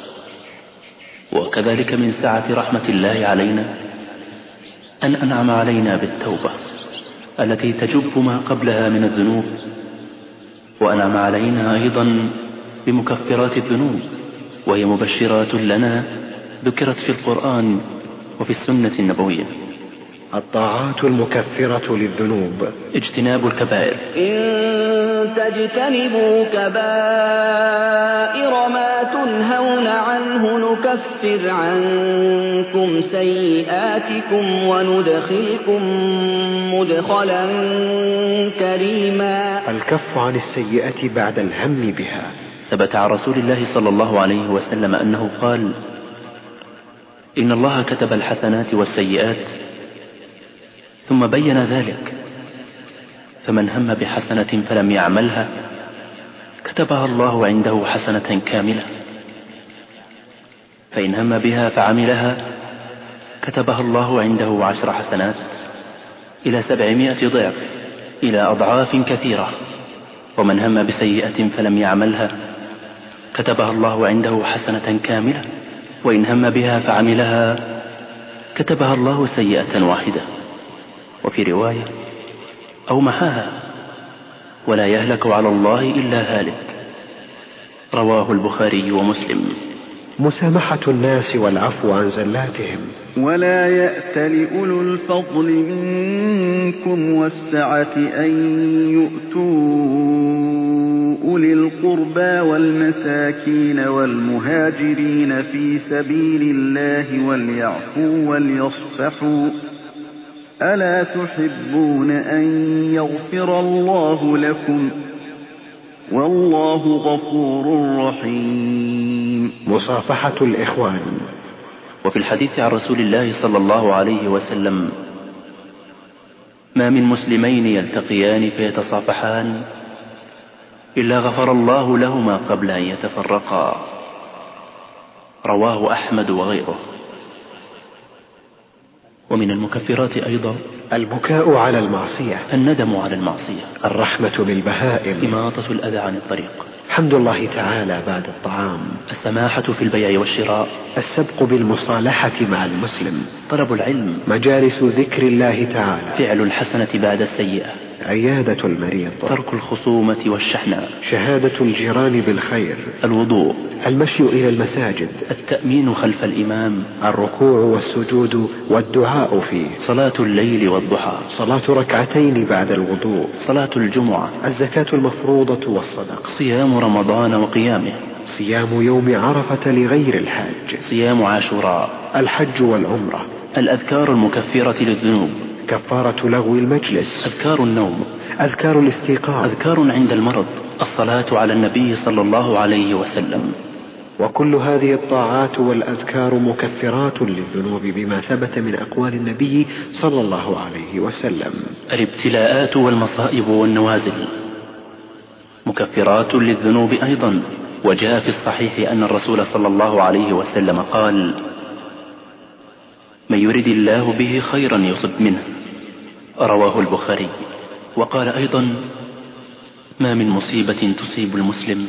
وكذلك من سعة رحمة الله علينا أن أنعم علينا بالتوبة التي تجب ما قبلها من الذنوب، وأنعم علينا أيضا بمكفرات الذنوب، وهي مبشرات لنا ذكرت في القرآن وفي السنة النبوية. الطاعات المكفرة للذنوب: اجتناب الكبائر. إن تجتنبوا كبائر ما تنهون عنه نكفر عنكم سيئاتكم وندخلكم مدخلا كريما. الكف عن السيئة بعد الهم بها. ثبت عن رسول الله صلى الله عليه وسلم أنه قال: إن الله كتب الحسنات والسيئات ثم بين ذلك، فمن هم بحسنة فلم يعملها كتبها الله عنده حسنة كاملة، فإن هم بها فعملها كتبها الله عنده 10 حسنات إلى 700 ضعف إلى أضعاف كثيرة. ومن هم بسيئة فلم يعملها كتبها الله عنده حسنة كاملة، وإن هم بها فعملها كتبها الله سيئة واحدة. وفي رواية: أو محاها، ولا يهلك على الله إلا هالك. رواه البخاري ومسلم. مسامحة الناس والعفو عن زلاتهم. ولا يأت لأولو الفضل منكم والسعة أن يؤتوا أولي القربى والمساكين والمهاجرين في سبيل الله وليعفوا وليصفحوا، ألا تحبون أن يغفر الله لكم والله غفور رحيم. مصافحة الإخوان. وفي الحديث عن رسول الله صلى الله عليه وسلم: ما من مسلمين يلتقيان فيتصافحان إلا غفر الله لهما قبل أن يتفرقا. رواه أحمد وغيره. ومن المكفرات أيضا البكاء على المعصية، الندم على المعصية، الرحمة بالبهائم، إماطة الأذى عن الطريق، حمد الله تعالى بعد الطعام، السماحة في البيع والشراء، السبق بالمصالحة مع المسلم، طلب العلم، مجالس ذكر الله تعالى، فعل الحسنة بعد السيئة، عيادة المريض، ترك الخصومة والشحناء، شهادة الجيران بالخير، الوضوء، المشي إلى المساجد، التأمين خلف الإمام، الركوع والسجود والدعاء فيه، صلاة الليل والضحى، صلاة ركعتين بعد الوضوء، صلاة الجمعة، الزكاة المفروضة والصدقة، صيام رمضان وقيامه، صيام يوم عرفة لغير الحاج، صيام عاشوراء، الحج والعمرة، الأذكار المكفرة للذنوب، كفارة لغو المجلس، أذكار النوم، أذكار الاستيقاظ، أذكار عند المرض، الصلاة على النبي صلى الله عليه وسلم. وكل هذه الطاعات والأذكار مكفرات للذنوب بما ثبت من أقوال النبي صلى الله عليه وسلم. الابتلاءات والمصائب والنوازل مكفرات للذنوب أيضا. وجاء في الصحيح أن الرسول صلى الله عليه وسلم قال: من يرد الله به خيرا يصب منه. رواه البخاري. وقال أيضا: ما من مصيبة تصيب المسلم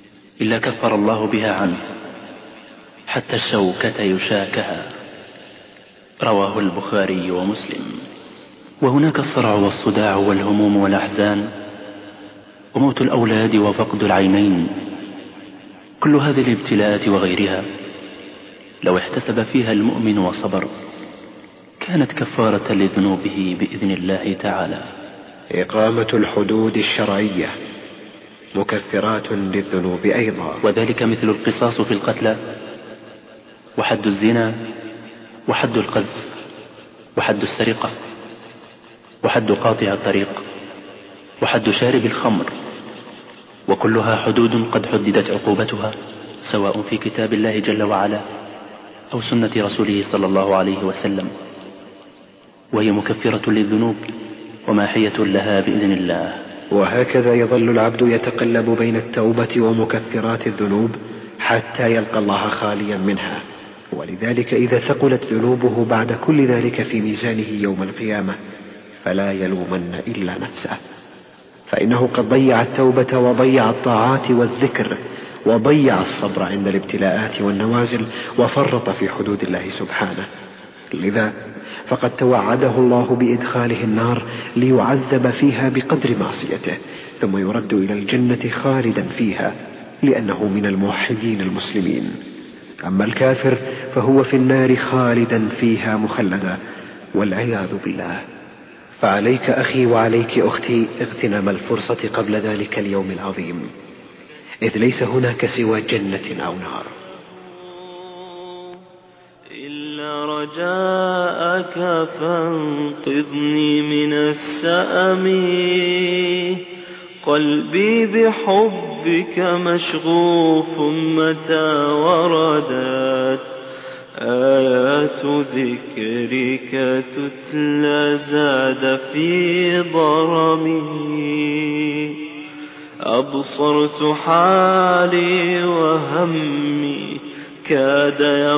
إلا كفر الله بها عنه حتى الشوكة يشاكها. رواه البخاري ومسلم. وهناك الصرع والصداع والهموم والأحزان وموت الأولاد وفقد العينين. كل هذه الابتلاءات وغيرها لو احتسب فيها المؤمن وصبر كانت كفارة لذنوبه بإذن الله تعالى. إقامة الحدود الشرعية مكفرات للذنوب أيضا، وذلك مثل القصاص في القتلى، وحد الزنا، وحد القذف، وحد السرقة، وحد قاطع الطريق، وحد شارب الخمر، وكلها حدود قد حددت عقوبتها سواء في كتاب الله جل وعلا أو سنة رسوله صلى الله عليه وسلم، وهي مكفرة للذنوب وماحية لها بإذن الله. وهكذا يظل العبد يتقلب بين التوبة ومكفرات الذنوب حتى يلقى الله خاليا منها. ولذلك إذا ثقلت ذنوبه بعد كل ذلك في ميزانه يوم القيامة فلا يلومن إلا نفسه، فإنه قد ضيع التوبة وضيع الطاعات والذكر وضيع الصبر عند الابتلاءات والنوازل وفرط في حدود الله سبحانه. لذا فقد توعده الله بإدخاله النار ليعذب فيها بقدر معصيته، ثم يرد إلى الجنة خالدا فيها لأنه من الموحدين المسلمين. أما الكافر فهو في النار خالدا فيها مخلدا والعياذ بالله. فعليك أخي وعليك أختي اغتنام الفرصة قبل ذلك اليوم العظيم، إذ ليس هناك سوى جنة أو نار. إلا رجاءك فانقذني من السأم، قلبي بحبك مشغوف متى وردت آيات ذكرك تتلى زاد في ضرمي. أبصرت حالي وهمي كاد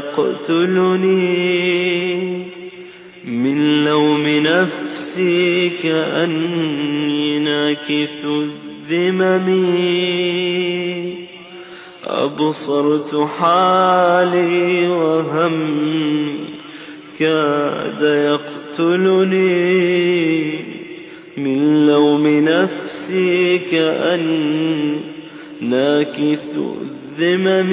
يقتلني، من لوم نفسي كأني ناكث الذمم. أبصرت حالي وهمي كاد يقتلني، من لوم نفسي كأني ناكث الذمم.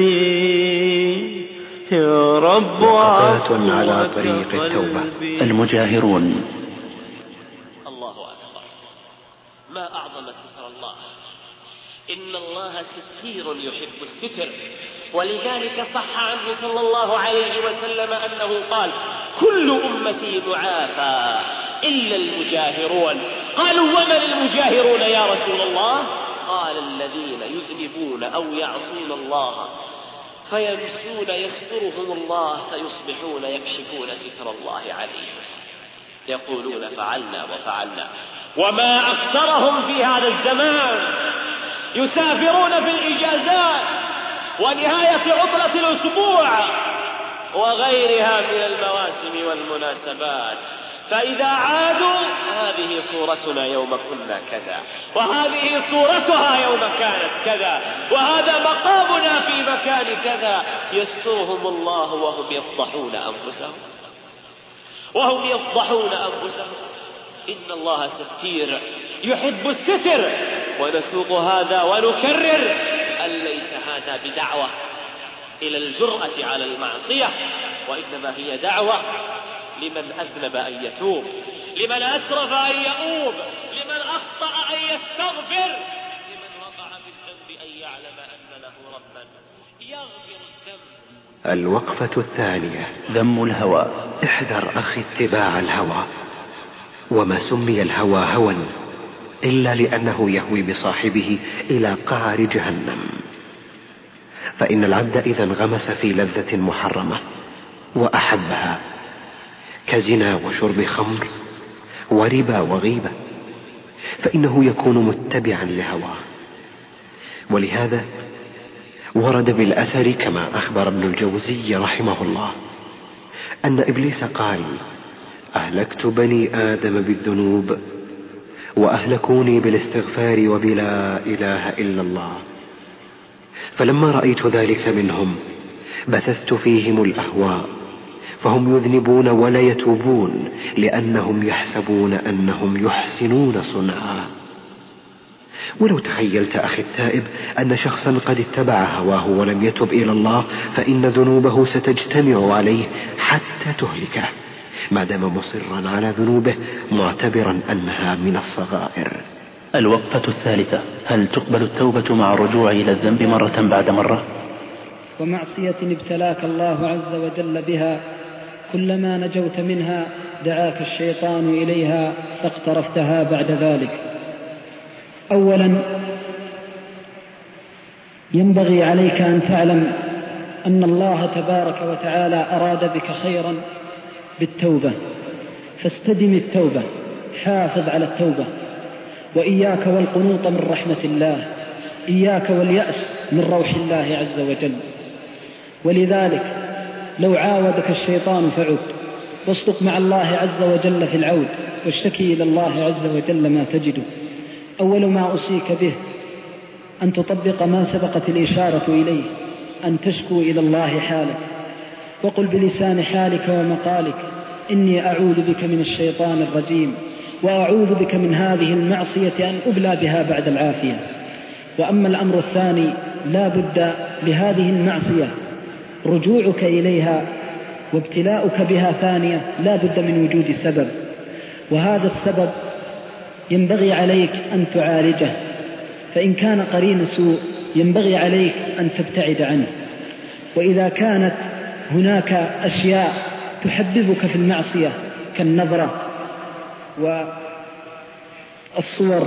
يا رب وقفات على طريق التوبة. المجاهرون. الله أكبر، ما أعظم ستر الله. إن الله ستير يحب الستر، ولذلك صح عنه صلى الله عليه وسلم أنه قال: كل أمتي معافى إلا المجاهرون. قالوا: ومن المجاهرون يا رسول الله؟ قال: الذين يذنبون أو يعصون الله فيمسون يسترهم الله فيصبحون يكشفون ستر الله عليهم، يقولون فعلنا وفعلنا. وما أكثرهم في هذا الزمان يسافرون في الإجازات ونهاية عطلة الأسبوع وغيرها من المواسم والمناسبات، فإذا عادوا: هذه صورتنا يوم كنا كذا، وهذه صورتها يوم كانت كذا، وهذا مقامنا في مكان كذا. يسترهم الله وهم يفضحون أنفسهم. إن الله ستير يحب الستر. ونسوق هذا ونكرر أن ليس هذا بدعوة إلى الجرأة على المعصية، وإنما هي دعوة لمن أذنب أن يتوب، لمن أسرف أن يؤوب، لمن أخطأ أن يستغفر، لمن وقع بالذنب أن يعلم أن له ربا يغفر الذنب. الوقفة الثانية: ذم الهوى. احذر أخي اتباع الهوى. وما سمي الهوى هوى إلا لأنه يهوي بصاحبه إلى قعر جهنم. فإن العبد إذا انغمس في لذة محرمة وأحبها كزنا وشرب خمر وربا وغيبة فإنه يكون متبعا لهواه. ولهذا ورد بالأثر كما أخبر ابن الجوزي رحمه الله أن إبليس قال: أهلكت بني آدم بالذنوب وأهلكوني بالاستغفار وبلا إله إلا الله، فلما رأيت ذلك منهم بثثت فيهم الأهواء فهم يذنبون ولا يتوبون لأنهم يحسبون أنهم يحسنون صنعا. ولو تخيلت أخي التائب أن شخصا قد اتبع هواه ولم يتب إلى الله، فإن ذنوبه ستجتمع عليه حتى تهلكه ما دام مصرا على ذنوبه معتبرا أنها من الصغائر. الوقفة الثالثة: هل تقبل التوبة مع الرجوع إلى الذنب مرة بعد مرة؟ ومعصية ابتلاك الله عز وجل بها كلما نجوت منها دعاك الشيطان إليها فاقترفتها بعد ذلك. أولا ينبغي عليك أن تعلم أن الله تبارك وتعالى أراد بك خيرا بالتوبة، فاستدم التوبة، حافظ على التوبة، وإياك والقنوط من رحمة الله، إياك واليأس من روح الله عز وجل. ولذلك لو عاودك الشيطان فعد، واصدق مع الله عز وجل في العود، واشتكي إلى الله عز وجل ما تجده. أول ما أوصيك به أن تطبق ما سبقت الإشارة إليه، أن تشكو إلى الله حالك، وقل بلسان حالك ومقالك: إني أعوذ بك من الشيطان الرجيم، وأعوذ بك من هذه المعصية أن أبلى بها بعد العافية. وأما الأمر الثاني، لا بد لهذه المعصية رجوعك إليها وابتلاؤك بها ثانية، لا بد من وجود سبب، وهذا السبب ينبغي عليك أن تعالجه. فإن كان قرين سوء ينبغي عليك أن تبتعد عنه، وإذا كانت هناك أشياء تحببك في المعصية كالنظرة والصور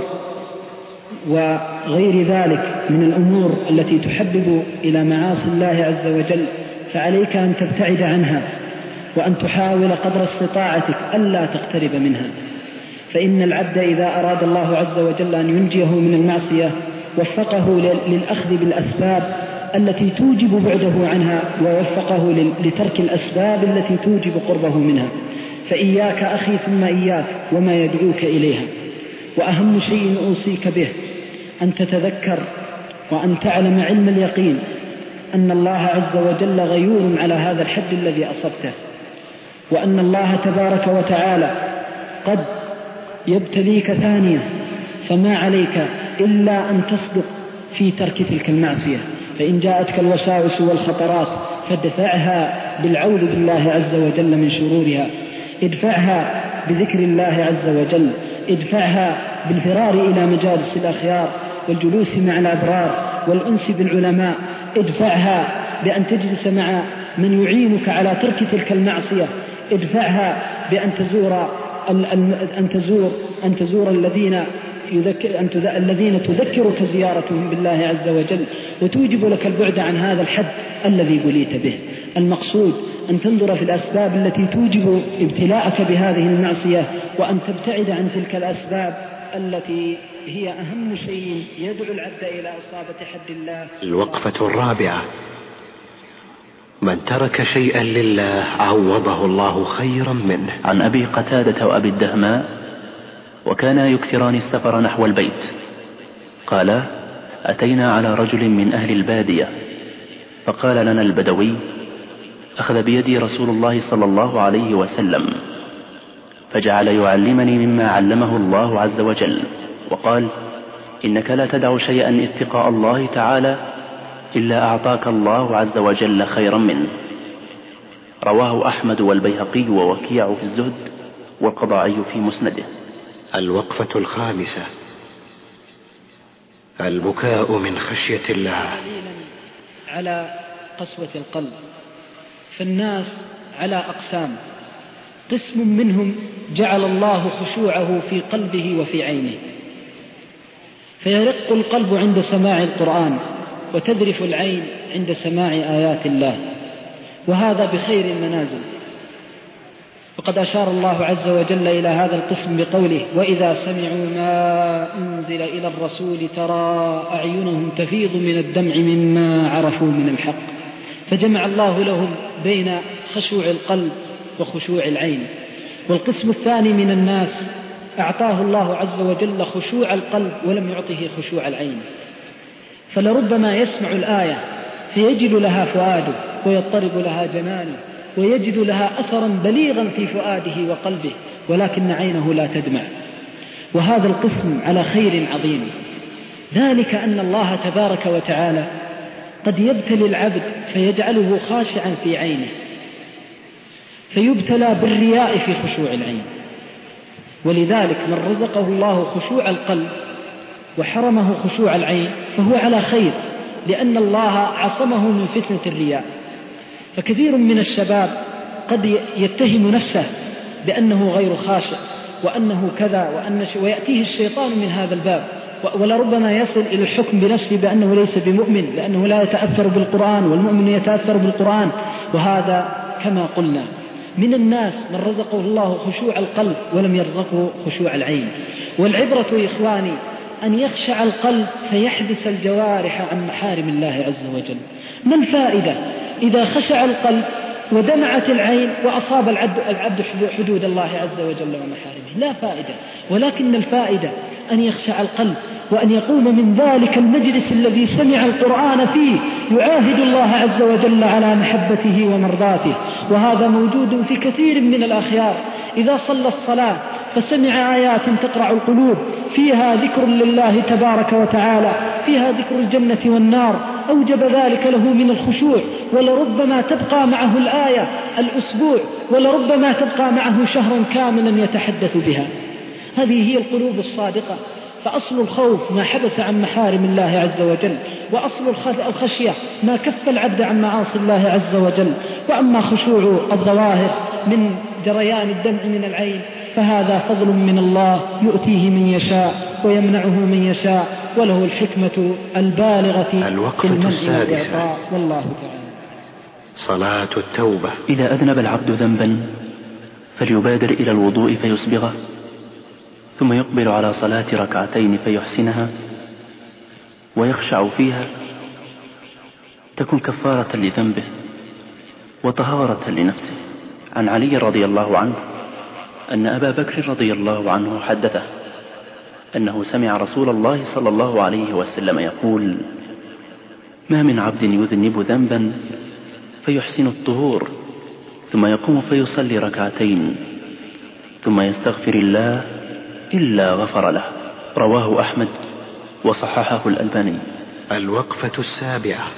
وغير ذلك من الأمور التي تحبب إلى معاصي الله عز وجل، فعليك أن تبتعد عنها، وأن تحاول قدر استطاعتك ألا تقترب منها. فإن العبد إذا أراد الله عز وجل أن ينجيه من المعصية وفقه للأخذ بالأسباب التي توجب بعده عنها، ووفقه لترك الأسباب التي توجب قربه منها. فإياك أخي ثم إياك وما يدعوك إليها. وأهم شيء أوصيك به أن تتذكر وأن تعلم علم اليقين أن الله عز وجل غيور على هذا الحد الذي أصبته، وأن الله تبارك وتعالى قد يبتليك ثانية، فما عليك إلا أن تصدق في ترك تلك المعصية. فإن جاءتك الوساوس والخطرات فادفعها بالعوذ بالله عز وجل من شرورها، ادفعها بذكر الله عز وجل، ادفعها بالفرار إلى مجالس الأخيار والجلوس مع الأبرار والأنس بالعلماء، ادفعها بأن تجلس مع من يعينك على ترك تلك المعصية، ادفعها بأن تزور الذين تذكرك زيارتهم بالله عز وجل وتوجب لك البعد عن هذا الحد الذي بليت به. المقصود أن تنظر في الأسباب التي توجب ابتلاءك بهذه المعصية، وأن تبتعد عن تلك الأسباب التي هي أهم شيء يدعو العبد إلى إصابة حد الله. الوقفة الرابعة: من ترك شيئا لله عوضه الله خيرا منه. عن أبي قتادة وأبي الدهماء: وكانا يكثران السفر نحو البيت. قال: أتينا على رجل من أهل البادية، فقال لنا البدوي: أخذ بيدي رسول الله صلى الله عليه وسلم، فجعل يعلمني مما علمه الله عز وجل، وقال: إنك لا تدع شيئا اتقاء الله تعالى إلا أعطاك الله عز وجل خيرا منه. رواه أحمد والبيهقي ووكيع في الزهد والقضاعي في مسنده. الوقفة الخامسة: البكاء من خشية الله. على قسوة القلب، فالناس على أقسام: قسم منهم جعل الله خشوعه في قلبه وفي عينه، فيرق القلب عند سماع القرآن، وتذرف العين عند سماع آيات الله، وهذا بخير المنازل. وقد أشار الله عز وجل إلى هذا القسم بقوله: وإذا سمعوا ما أنزل إلى الرسول ترى أعينهم تفيض من الدمع مما عرفوا من الحق. فجمع الله لهم بين خشوع القلب وخشوع العين. والقسم الثاني من الناس أعطاه الله عز وجل خشوع القلب ولم يعطه خشوع العين، فلربما يسمع الآية فيجل لها فؤاده ويضطرب لها جنانه ويجد لها أثرا بليغا في فؤاده وقلبه، ولكن عينه لا تدمع. وهذا القسم على خير عظيم، ذلك أن الله تبارك وتعالى قد يبتلي العبد فيجعله خاشعا في عينه، فيبتلى بالرياء في خشوع العين. ولذلك من رزقه الله خشوع القلب وحرمه خشوع العين فهو على خير، لأن الله عصمه من فتنة الرياء. فكثير من الشباب قد يتهم نفسه بأنه غير خاشع وأنه كذا ويأتيه الشيطان من هذا الباب، ولربما يصل إلى الحكم بنفسه بأنه ليس بمؤمن لأنه لا يتأثر بالقرآن، والمؤمن يتأثر بالقرآن. وهذا كما قلنا من الناس من رزقه الله خشوع القلب ولم يرزقه خشوع العين. والعبرة إخواني أن يخشع القلب فيحبس الجوارح عن محارم الله عز وجل. ما الفائدة إذا خشع القلب ودمعت العين وأصاب العبد حدود الله عز وجل ومحارمه؟ لا فائدة. ولكن الفائدة أن يخشع القلب وأن يقوم من ذلك المجلس الذي سمع القرآن فيه يعاهد الله عز وجل على محبته ومرضاته. وهذا موجود في كثير من الأخيار، إذا صلى الصلاة فسمع آيات تقرع القلوب فيها ذكر لله تبارك وتعالى، فيها ذكر الجنة والنار، أوجب ذلك له من الخشوع. ولربما تبقى معه الآية الأسبوع، ولربما تبقى معه شهرا كاملا يتحدث بها. هذه هي القلوب الصادقة. فأصل الخوف ما حدث عن محارم الله عز وجل، وأصل الخشية ما كف العبد عن معاصي الله عز وجل. وأما خشوع الظواهر من جريان الدمع من العين فهذا فضل من الله يؤتيه من يشاء ويمنعه من يشاء، وله الحكمة البالغة في المنع والإعطاء. والله تعالى. صلاة التوبة. إذا أذنب العبد ذنبا فليبادر إلى الوضوء فيسبغه، ثم يقبل على صلاة ركعتين فيحسنها ويخشع فيها، تكون كفارة لذنبه وطهارة لنفسه. عن علي رضي الله عنه أن أبا بكر رضي الله عنه حدثه أنه سمع رسول الله صلى الله عليه وسلم يقول: ما من عبد يذنب ذنبا فيحسن الطهور ثم يقوم فيصلي ركعتين ثم يستغفر الله إلا غفر له. رواه أحمد وصححه الألباني. الوقفة السابعة: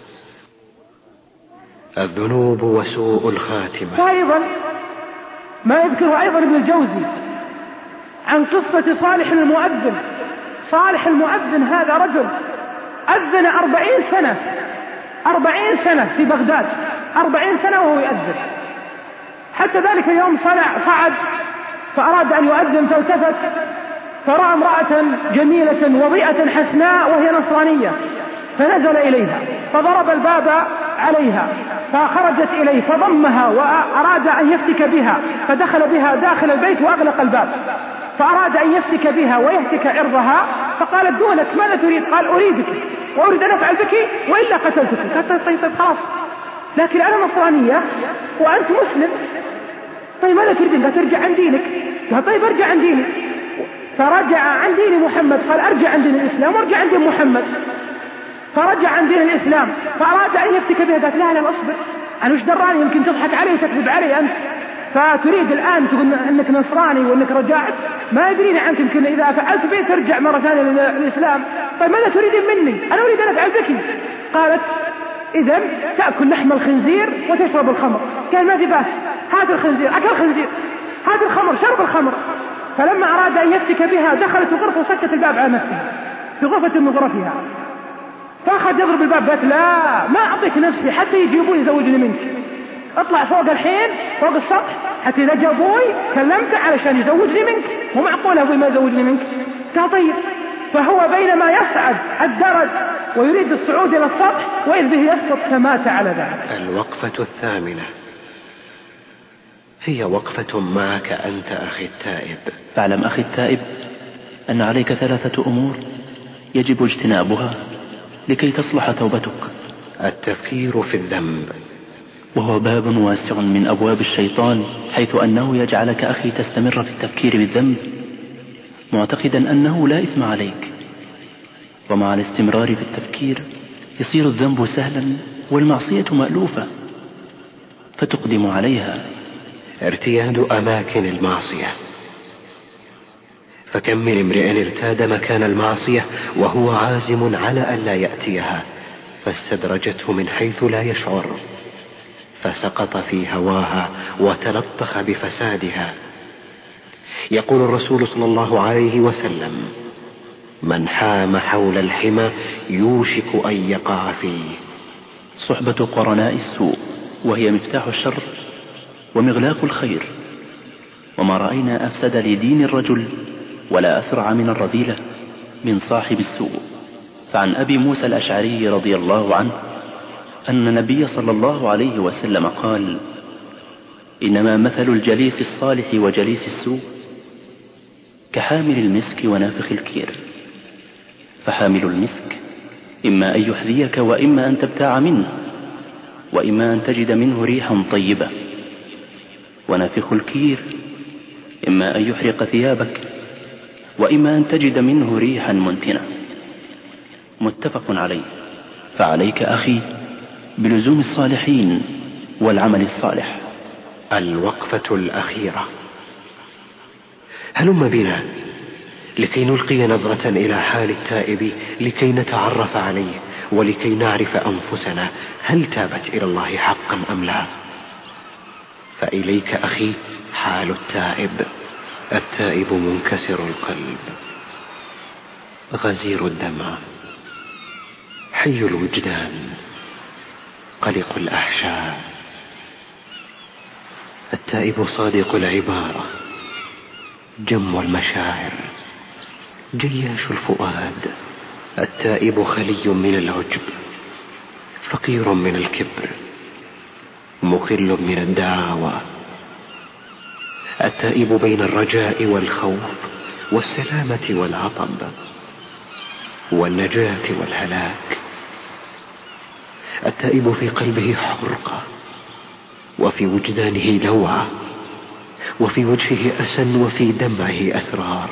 الذنوب وسوء الخاتمة. وأيضا ما يذكر أيضا ابن الجوزي عن قصة صالح المؤذن. صالح المؤذن هذا رجل أذن 40 سنة في بغداد، 40 سنة وهو يؤذن. حتى ذلك اليوم صعد فأراد أن يؤذن فالتفت فرأى امرأة جميلة وضيئة حسناء وهي نصرانية، فنزل إليها فضرب الباب عليها فخرجت إليه فضمها وأراد أن يفتك بها، فدخل بها داخل البيت وأغلق الباب، فأراد أن يفتك بها ويهتك عرضها، فقالت: دونك ماذا تريد؟ قال: أريدك وأريد أن أفعل بك وإلا قتلتك. قالت: طيب خلاص، لكن أنا نصرانية وأنت مسلم، طيب ماذا تريدين؟ قالت: ارجع عن دينك. قال: طيب ارجع عن ديني. فرجع عن دين محمد، قال: ارجع عن دين الإسلام وارجع عن دين محمد. فرجع عن دين الإسلام فأراد أن يفتك بها. قالت: لا أصبر، أنا وش دراني، يمكن تضحك علي وتكذب علي أنت، فتريد الآن تقول أنك نصراني وأنك رجعت، ما يدريني عنك، يمكن إذا فعلت بي ترجع مرة ثانية للإسلام. طيب ماذا تريدين مني؟ أنا أريد أن أفعل بك. قالت: إذن تأكل لحم الخنزير وتشرب الخمر. قال: ما في بأس، هات الخنزير، أكل الخنزير، هات الخمر، شرب الخمر. فلما أراد أن يفتك بها دخلت الغرفة وسكت الباب على نفسها في غرفة من غرفها، فأخذ يضرب الباب. قالت: لا، ما أعطيك نفسي حتى يجي أبوي يزوجني منك، اطلع فوق الحين فوق السطح حتى إذا جاء أبوي كلمته علشان يزوجني منك، ومعقول أبوي ما يزوجني منك. قال: طيب. فهو بينما يصعد الدرج ويريد الصعود إلى السطح وإذ به يسقط فمات على ذلك. الوقفة الثامنة هي وقفة معك أنت أخي التائب. فاعلم أخي التائب أن عليك 3 أمور يجب اجتنابها لكي تصلح توبتك. التفكير في الذنب، وهو باب واسع من أبواب الشيطان، حيث أنه يجعلك أخي تستمر في التفكير بالذنب معتقدا أنه لا إثم عليك، ومع الاستمرار في التفكير يصير الذنب سهلا والمعصية مألوفة. فتقدم عليها. ارتياد أماكن المعصية، فكم من امرئ ارتاد مكان المعصية وهو عازم على ألا يأتيها، فاستدرجته من حيث لا يشعر، فسقط في هواها وتلطخ بفسادها. يقول الرسول صلى الله عليه وسلم: من حام حول الحمى يوشك أن يقع فيه. صحبة قرناء السوء وهي مفتاح الشر ومغلاق الخير، وما رأينا أفسد لدين الرجل ولا أسرع من الرذيلة من صاحب السوء. فعن أبي موسى الأشعري رضي الله عنه أن النبي صلى الله عليه وسلم قال: إنما مثل الجليس الصالح وجليس السوء كحامل المسك ونافخ الكير. فحامل المسك إما أن يحذيك وإما أن تبتاع منه، وإما أن تجد منه ريحا طيبة. ونافخ الكير إما أن يحرق ثيابك وإما أن تجد منه ريحا منتنة. متفق عليه. فعليك أخي بلزوم الصالحين والعمل الصالح. الوقفة الأخيرة. هلم بنا لكي نلقي نظرة إلى حال التائب، لكي نتعرف عليه ولكي نعرف أنفسنا هل تابت إلى الله حقا أم لا. فإليك أخي حال التائب. التائب منكسر القلب، غزير الدمع، حي الوجدان، قلق الأحشاء. التائب صادق العبارة، جم المشاعر، جياش الفؤاد. التائب خلي من العجب، فقير من الكبر، مخل من الدعاوى. التائب بين الرجاء والخوف والسلامة والعطب والنجاة والهلاك. التائب في قلبه حرقة، وفي وجدانه لوعة، وفي وجهه أسى، وفي دمعه أسرار.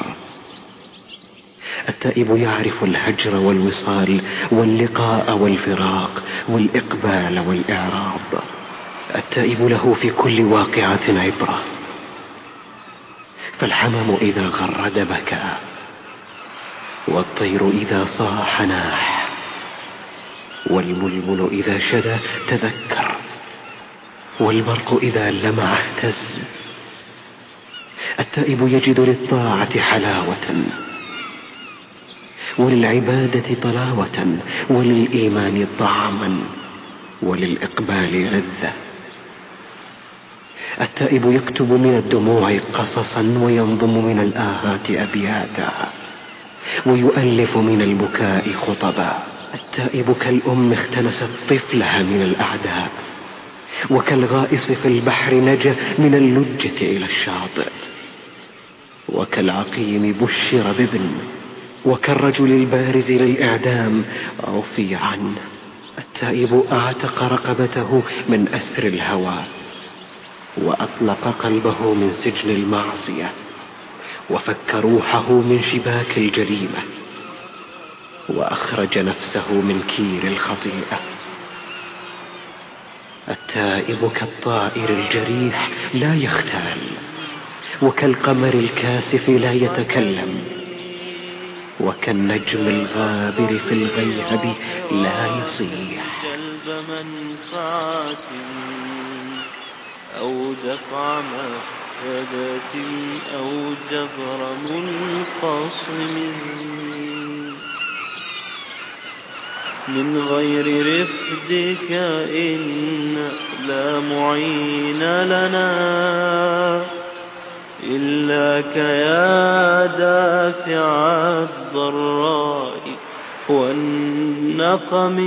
التائب يعرف الهجر والوصال واللقاء والفراق والإقبال والإعراض. التائب له في كل واقعة عبرة. فالحمام إذا غرد بكى، والطير إذا صاح ناح، والململ إذا شدى تذكر، والبرق إذا لمع اهتز. التائب يجد للطاعة حلاوة، وللعبادة طلاوة، وللإيمان طعما، وللإقبال لذة. التائب يكتب من الدموع قصصا، وينظم من الآهات أبياتا، ويؤلف من البكاء خطبا. التائب كالأم اختنست طفلها من الأعداء، وكالغائص في البحر نجا من اللجة إلى الشاطئ، وكالعقيم بشر بابن، وكالرجل البارز للإعدام عفي عنه. التائب أعتق رقبته من أسر الهوى، وأطلق قلبه من سجن المعصية، وفك روحه من شباك الجريمة، وأخرج نفسه من كير الخطيئة. التائب كالطائر الجريح لا يختال، وكالقمر الكاسف لا يتكلم، وكالنجم الغابر في الغيهب لا يصيح. جلب منفعة أو دفع مفسدة أو جبر منقصم، من غير رفدك إن لا معين لنا إلاك يا دافع الضراء والنقم.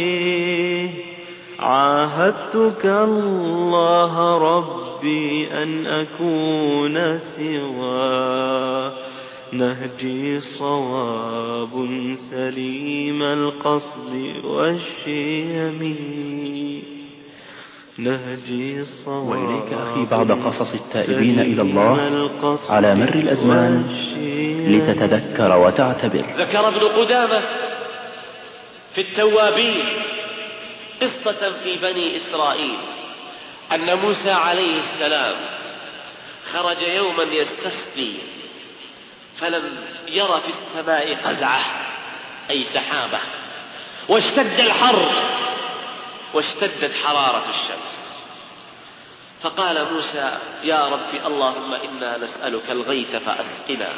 عاهدتك الله ربي أن أكون سوى نهجي صواب سليم القصد والشيم. نهجي صواب. وإليك أخي بعض قصص التائبين إلى الله على مر الأزمان لتتذكر وتعتبر. ذكر ابن قدامة في التوابين قصة في بني إسرائيل أن موسى عليه السلام خرج يوما يستسقي فلم ير في السماء قزعة أي سحابة، واشتد الحر واشتدت حرارة الشمس، فقال موسى: يا رب اللهم إنا نسألك الغيث فأسقنا.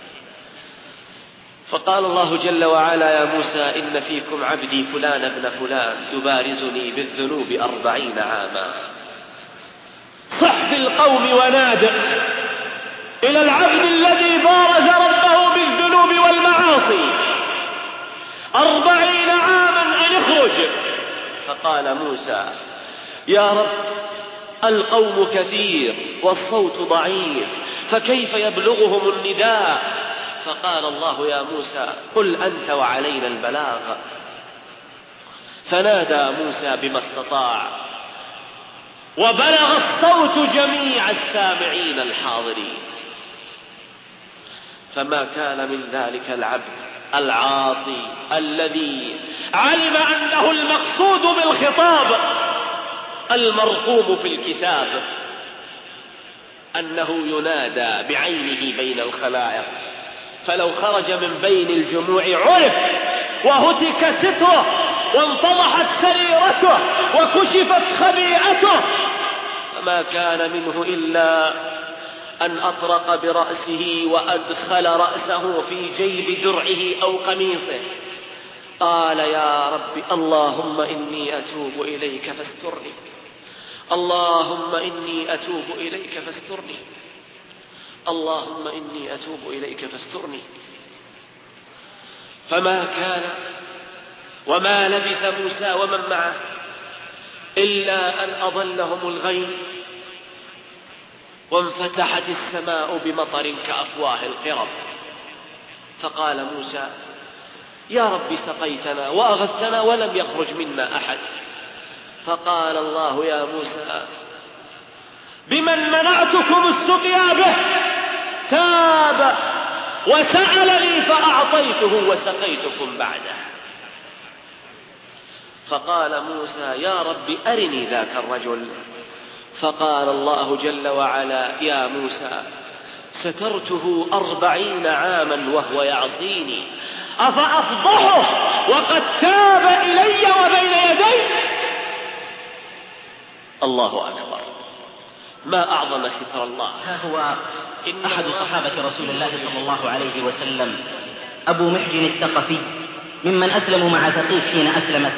فقال الله جل وعلا: يا موسى إن فيكم عبدي فلان ابن فلان يبارزني بالذنوب 40 عاما. صح بالقوم ونادى إلى العبد الذي بارز ربه بالذنوب والمعاصي 40 عاما أن اخرج. فقال موسى: يا رب القوم كثير والصوت ضعيف فكيف يبلغهم النداء؟ فقال الله: يا موسى قل أنت وعلينا البلاغ. فنادى موسى بما استطاع وبلغ الصوت جميع السامعين الحاضرين. فما كان من ذلك العبد العاصي الذي علم أنه المقصود بالخطاب المرقوم في الكتاب أنه ينادى بعينه بين الخلائق، فلو خرج من بين الجموع عرف وهتك ستره وانفضحت سريرته وكشفت خبيئته، فما كان منه إلا أن أطرق برأسه وأدخل رأسه في جيب درعه أو قميصه، قال: يا رب اللهم إني أتوب إليك فاسترني، اللهم إني أتوب إليك فاسترني، اللهم إني أتوب إليك فاسترني. فما كان وما لبث موسى ومن معه إلا أن أظلهم الغيم وانفتحت السماء بمطر كأفواه القرب. فقال موسى: يا رب سقيتنا وأغثتنا ولم يخرج منا أحد. فقال الله: يا موسى بمن منعتكم السقيا به؟ تاب وسألني فأعطيته وسقيتكم بعده. فقال موسى: يا رب أرني ذاك الرجل. فقال الله جل وعلا: يا موسى سترته 40 عاما وهو يعصيني، أفأفضحه وقد تاب إلي وبين يدي؟ الله أكبر، ما أعظم ستر الله. ها هو أحد صحابة رسول الله صلى الله عليه وسلم أبو محجن الثقفي ممن أسلموا مع ثقيف حين أسلمت،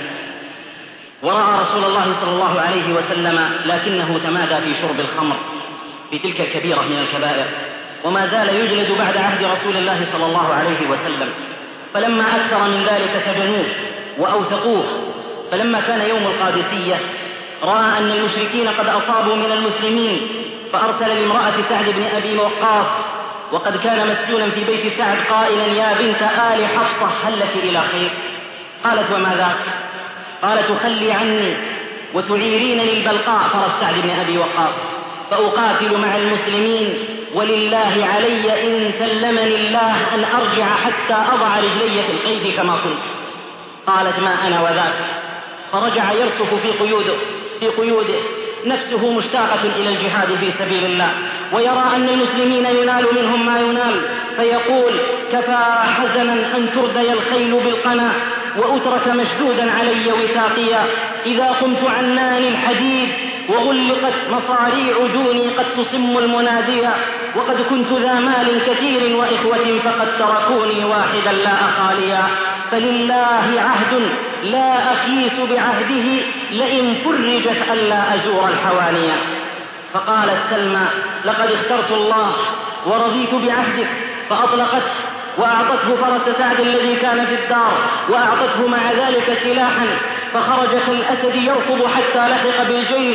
ورأى رسول الله صلى الله عليه وسلم لكنه تمادى في شرب الخمر في تلك الكبيرة من الكبائر، وما زال يجلد بعد عهد رسول الله صلى الله عليه وسلم. فلما أكثر من ذلك سجنوه وأوثقوه. فلما كان يوم القادسية رأى أن المشركين قد أصابوا من المسلمين، فأرسل لامرأة سعد بن أبي وقاص وقد كان مسجونا في بيت سعد قائلا: يا بنت آل حفصة هل لك إلى خير؟ قالت: وما ذاك؟ قالت: تخلي عني وتعيرينني البلقاء فرس سعد بن أبي وقاص فأقاتل مع المسلمين، ولله علي إن سلمني الله أن أرجع حتى أضع رجلي في القيد كما كنت. قالت: ما أنا وذاك. فرجع يرصف في قيوده نفسه مشتاقة إلى الجهاد في سبيل الله، ويرى أن المسلمين ينال منهم ما ينال، فيقول: كفى حزنا أن تردي الخيل بالقنا وأترك مشدودا علي وثاقيا، إذا قمت عنان الحديد وغلقت مصاريع دوني قد تصم المناديا، وقد كنت ذا مال كثير وإخوة فقد تركوني واحدا لا أخاليا، فلله عهد لا أخيس بعهده لئن فرجت ألا أزور الحوانيا. فقالت سلمى: لقد اخترت الله ورضيت بعهدك. فأطلقته وأعطته فرس سعد الذي كان في الدار، وأعطته مع ذلك سلاحا، فخرج كالأسد يركض حتى لحق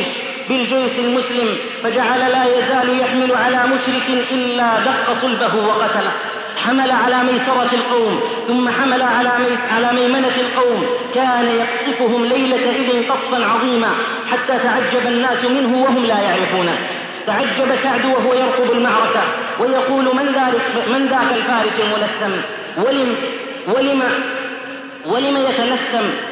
بالجيش المسلم، فجعل لا يزال يحمل على مشرك إلا دق صلبه وقتله. حمل على ميسرة القوم ثم حمل على ميمنة القوم، كان يقصفهم ليلة إذن قصفا عظيما حتى تعجب الناس منه وهم لا يعرفونه. تعجب سعد وهو يرقب المعركة ويقول: من ذاك الفارس الملثم؟ ولم يتلثم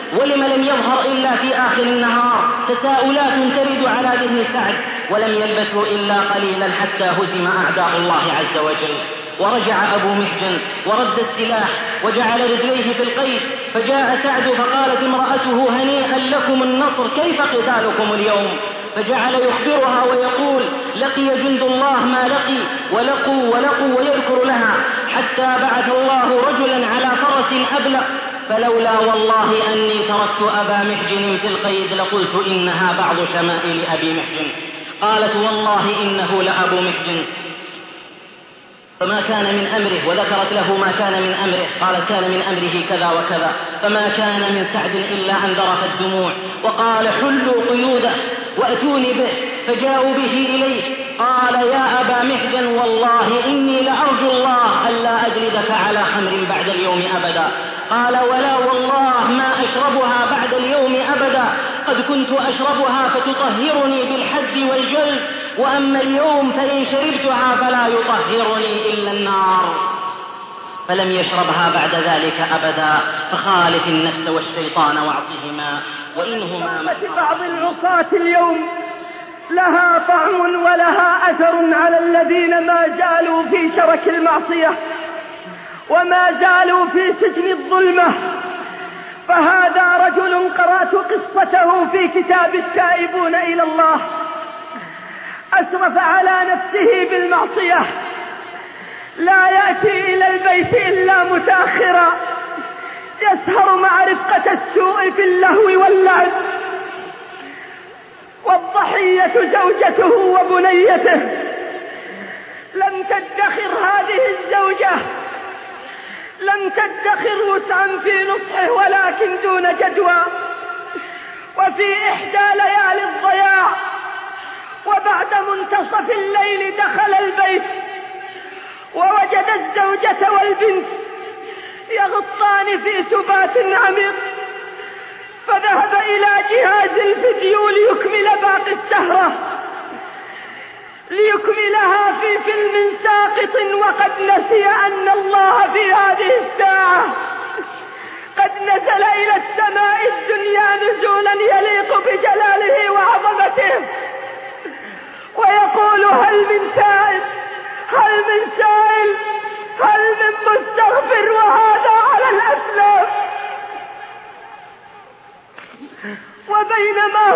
ولم لم يظهر إلا في آخر النهار؟ تساؤلات ترد على ذهن سعد. ولم يلبثوا إلا قليلا حتى هزم أعداء الله عز وجل. ورجع أبو محجن ورد السلاح وجعل رجليه في القيد. فجاء سعد فقالت امرأته هنيئا لكم النصر، كيف قتالكم اليوم؟ فجعل يخبرها ويقول لقي جند الله ما لقي ولقوا ويذكر لها حتى بعث الله رجلا على فرس أبلق، فلولا والله أني تركت أبا محجن في القيد لقلت إنها بعض شمائل أبي محجن. قالت والله إنه لأبو محجن، فما كان من أمره، وذكرت له ما كان من أمره. قالت كان من أمره كذا وكذا. فما كان من سعد إلا أن ذرفت الدموع وقال حلوا قيوده وأتوني به. فجاءوا به إليه. قال يا أبا محجن والله إني لأرجو الله ألا أجلدك على خمر بعد اليوم أبدا. قال ولا والله ما أشربها بعد اليوم أبدا، قد كنت أشربها فتطهرني بالحد والجلد، وأما اليوم فإن شربتها فلا يطهرني إلا النار. فلم يشربها بعد ذلك أبدا. فخالف النفس والشيطان واعصهما وإنهما بعض العصاة اليوم لها طعم ولها أثر على الذين ما زالوا في شرك المعصية وما زالوا في سجن الظلمة. فهذا رجل قرأت قصته في كتاب التائبون إلى الله، أسرف على نفسه بالمعصية، لا يأتي إلى البيت إلا متأخرا، يسهر مع رفقة السوء في اللهو واللعب، والضحية زوجته وبنيته. لم تدخر هذه الزوجة، لم تدخر وسعا في نصحه ولكن دون جدوى. وفي إحدى ليالي الضياع وبعد منتصف الليل دخل البيت ووجد الزوجة والبنت يغطان في سبات عميق، فذهب إلى جهاز الفيديو ليكمل باقي السهرة، ليكملها في فيلم ساقط، وقد نسي أن الله في هذه الساعة قد نزل إلى السماء الدنيا نزولا يليق بجلاله وعظمته، ويقول هل من تائب، هل من سائل، هل من مستغفر، وهذا على الأسلاف. وبينما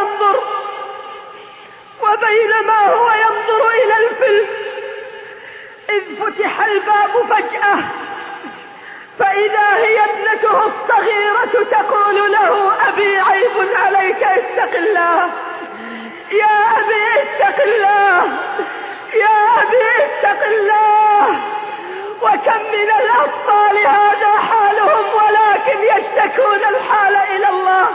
هو ينظر إلى الفيلم إذ فتح الباب فجأة، فإذا هي ابنته الصغيرة تقول له أبي عيب عليك، اتق الله يا أبي، اتق الله يا أبي، اتق الله. وكم من الأطفال هذا حالهم ولكن يشتكون الحال إلى الله.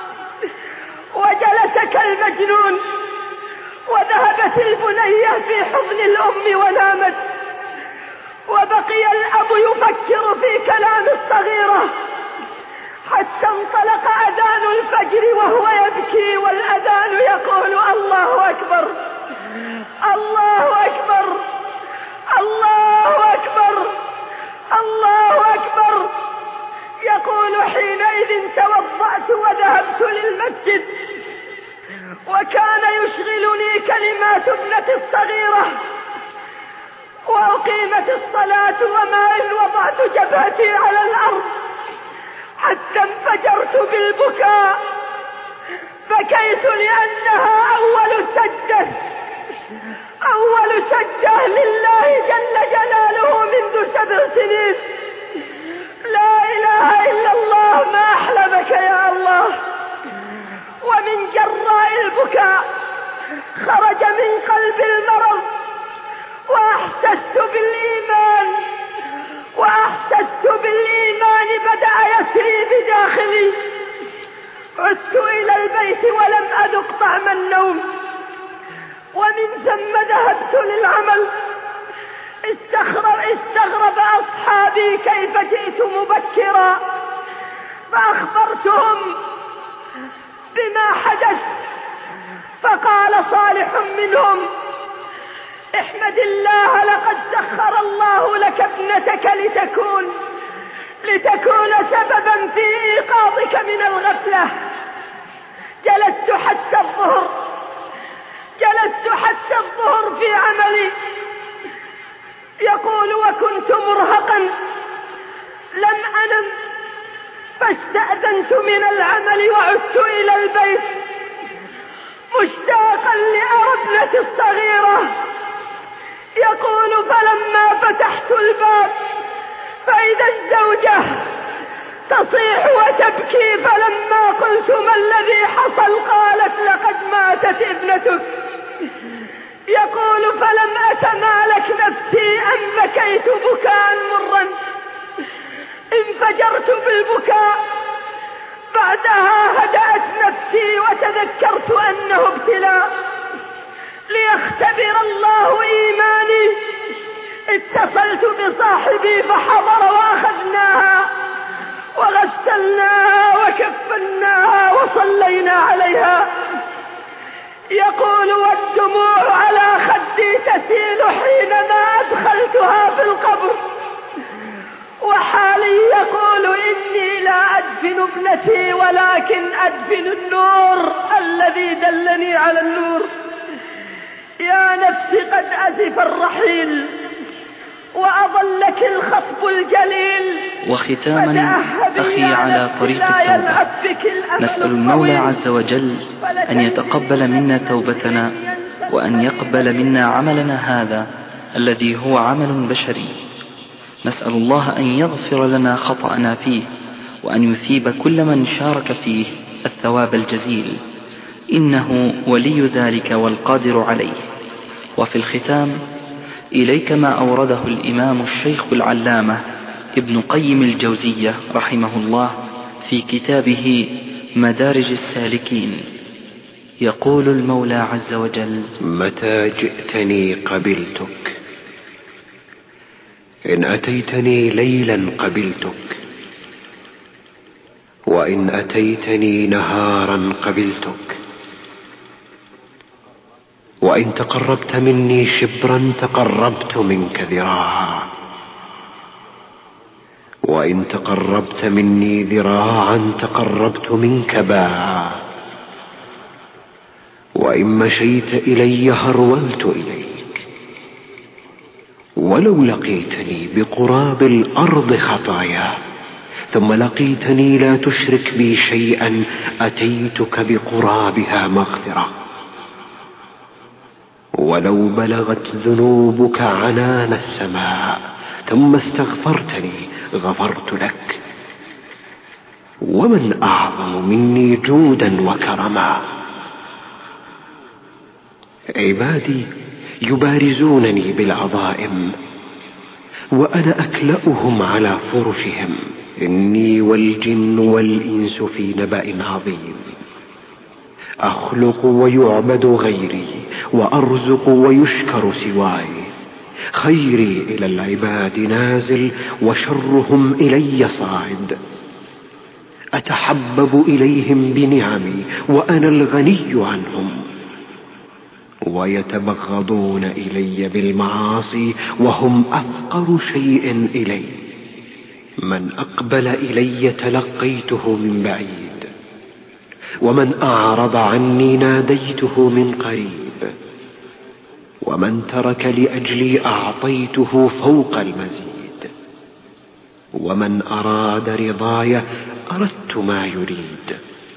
وجلس كالمجنون، وذهبت البنية في حضن الأم ونامت، وبقي الأب يفكر في كلام الصغيرة حتى انطلق أذان الفجر وهو يبكي، والأذان يقول الله أكبر الله أكبر الله أكبر الله أكبر. يقول حينئذ توضأت وذهبت للمسجد، وكان يشغلني كلمات ابنتي الصغيرة، وأقيمت الصلاة وما إن وضعت جبهتي على الأرض حتى انفجرت بالبكاء. بكيت لأنها أول سجدة لله جل جلاله منذ 7 سنين. لا إله إلا الله، ما أحلمك يا الله. ومن جراء البكاء خرج من قلب المرض، وأحسست بالإيمان بدأ يسري بداخلي. عدت إلى البيت ولم أذق طعم النوم، ومن ثم ذهبت للعمل. استغرب أصحابي كيف جئت مبكرا، فأخبرتهم بما حدث. فقال صالح منهم احمد الله، لقد سخر الله لك ابنتك لتكون لتكون سببا في إيقاظك من الغفلة. جلست حتى الظهر في عملي. يقول: وكنت مرهقا لم أنم، فاستأذنت من العمل وعدت إلى البيت مشتاقا لأرى ابنتي الصغيرة. يقول: فلما فتحت الباب فإذا الزوجة تصيح وتبكي، فلما قلت: ما الذي حصل؟ قالت: لقد ماتت ابنتك. يقول: فلم أتمالك نفسي أن بكيت بكاء مرا، انفجرت بالبكاء. بعدها هدأت نفسي وتذكرت أنه ابتلاء ليختبر الله إيماني. اتصلت بصاحبي فحضر وأخذناها وغسلناها وكفناها وصلينا عليها. يقول: والدموع على خدي تسيل حينما أدخلتها في القبر. وحالي يقول: إني لا أدفن ابنتي ولكن أدفن النور الذي دلني على النور. يا نفسي قد أزف الرحيل وأظلك الخطب الجليل. وختاما أخي على طريق التوبة، نسأل المولى عز وجل أن يتقبل منا توبتنا، وأن يقبل منا عملنا هذا الذي هو عمل بشري. نسأل الله أن يغفر لنا خطأنا فيه، وأن يثيب كل من شارك فيه الثواب الجزيل، إنه ولي ذلك والقادر عليه. وفي الختام إليك ما أورده الإمام الشيخ العلامة ابن قيم الجوزية رحمه الله في كتابه مدارج السالكين. يقول المولى عز وجل: متى جئتني قبلتك، إن أتيتني ليلا قبلتك، وإن أتيتني نهارا قبلتك، وإن تقربت مني شبرا تقربت منك ذراعا، وإن تقربت مني ذراعا تقربت منك باعا، وإن مشيت إلي هرولت إليك، ولو لقيتني بقراب الأرض خطايا ثم لقيتني لا تشرك بي شيئا أتيتك بقرابها مغفرة. ولو بلغت ذنوبك عنان السماء ثم استغفرتني غفرت لك. ومن أعظم مني جودا وكرما؟ عبادي يبارزونني بالعظائم وأنا أكلأهم على فرشهم. إني والجن والإنس في نبأ عظيم. أخلق ويعبد غيري، وأرزق ويشكر سواي. خيري إلى العباد نازل، وشرهم إلي صاعد. أتحبب إليهم بنعمي وأنا الغني عنهم، ويتبغضون إلي بالمعاصي وهم أفقر شيء إلي. من أقبل إلي تلقيته من بعيد، ومن أعرض عني ناديته من قريب، ومن ترك لأجلي أعطيته فوق المزيد، ومن أراد رضاي أردت ما يريد،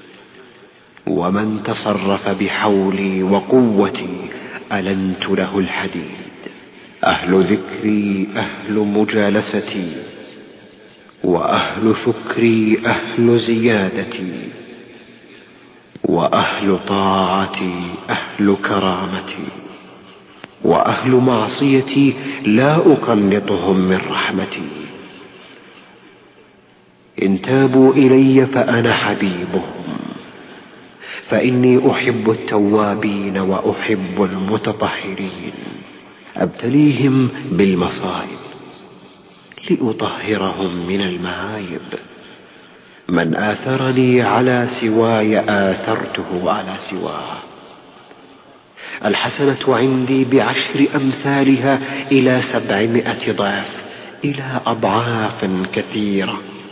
ومن تصرف بحولي وقوتي ألنت له الحديد. أهل ذكري أهل مجالستي، وأهل شكري أهل زيادتي، وأهل طاعتي أهل كرامتي، وأهل معصيتي لا أقنطهم من رحمتي. إن تابوا إلي فأنا حبيبهم، فإني أحب التوابين وأحب المتطهرين. أبتليهم بالمصائب لأطهرهم من المعايب. من آثرني على سواي آثرته على سواه. الحسنة عندي ب10 أمثالها إلى 700 ضعف، إلى أضعاف كثيرة.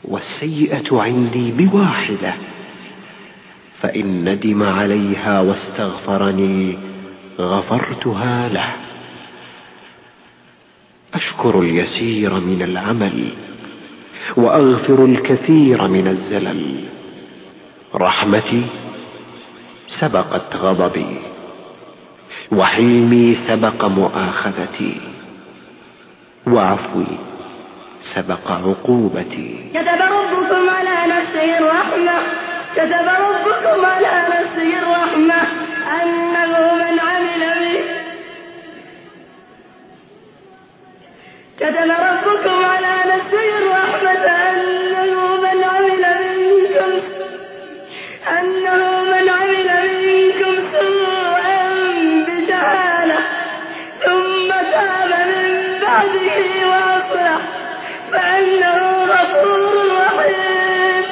والسيئة عندي بواحدة، فإن ندم عليها واستغفرني غفرتها له. أشكر اليسير من العمل وأغفر الكثير من الزلل. رحمتي سبقت غضبي، وحلمي سبق مؤاخذتي، وعفوي سبق عقوبتي. كتب ربكم على نفسه الرحمة، كتب ربكم على نفسه الرحمة أنه من عمل به، كتب ربكم على نفسه الرحمة أنه من عمل منكم سوءا بجهالة ثم تاب من بعده وأصلح فأنه غفور رحيم.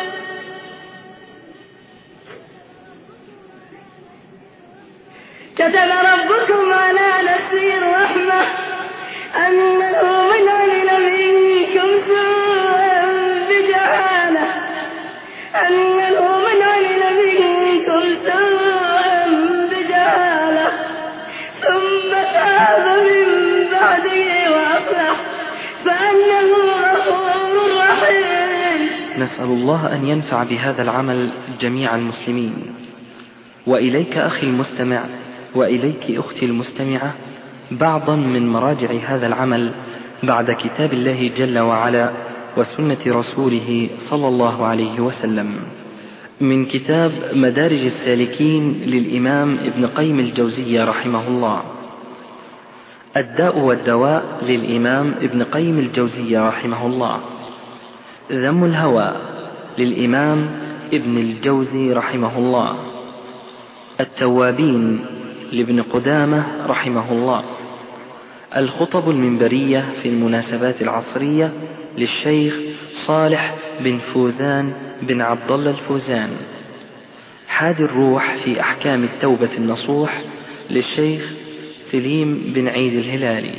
كتب ربكم على نفسه الرحمة أنه من عمل منكم سوءا بجهالة، أنه من عمل منكم سوءا بجهالة ثم تاب من بعده وأصلح فأنه غفور رحيم. نسأل الله أن ينفع بهذا العمل جميع المسلمين. وإليك أخي المستمع وإليك أختي المستمعة بعضا من مراجع هذا العمل بعد كتاب الله جل وعلا وسنة رسوله صلى الله عليه وسلم. من كتاب مدارج السالكين للإمام ابن قيم الجوزية رحمه الله. الداء والدواء للإمام ابن قيم الجوزية رحمه الله. ذم الهوى للإمام ابن الجوزي رحمه الله. التوابين لابن قدامة رحمه الله. الخطب المنبرية في المناسبات العصرية للشيخ صالح بن فوزان بن عبد الله الفوزان. حادي الروح في أحكام التوبة النصوح للشيخ سليم بن عيد الهلالي.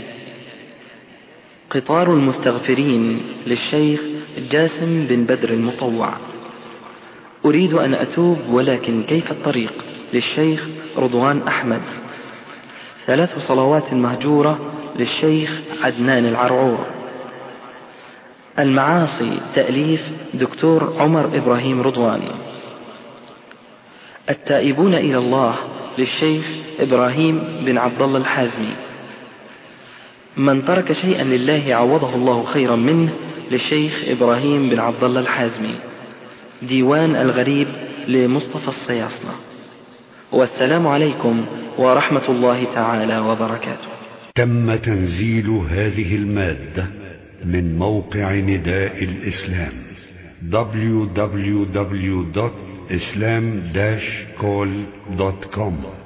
قطار المستغفرين للشيخ جاسم بن بدر المطوع. أريد أن أتوب ولكن كيف الطريق للشيخ رضوان أحمد. 3 صلوات مهجورة للشيخ عدنان العرعور. المعاصي تأليف دكتور عمر إبراهيم رضواني. التائبون إلى الله للشيخ إبراهيم بن عبد الله الحازمي. من ترك شيئا لله عوضه الله خيرا منه للشيخ إبراهيم بن عبد الله الحازمي. ديوان الغريب لمصطفى الصياصنة. والسلام عليكم ورحمة الله تعالى وبركاته. تم تنزيل هذه المادة من موقع نداء الإسلام www.islam-call.com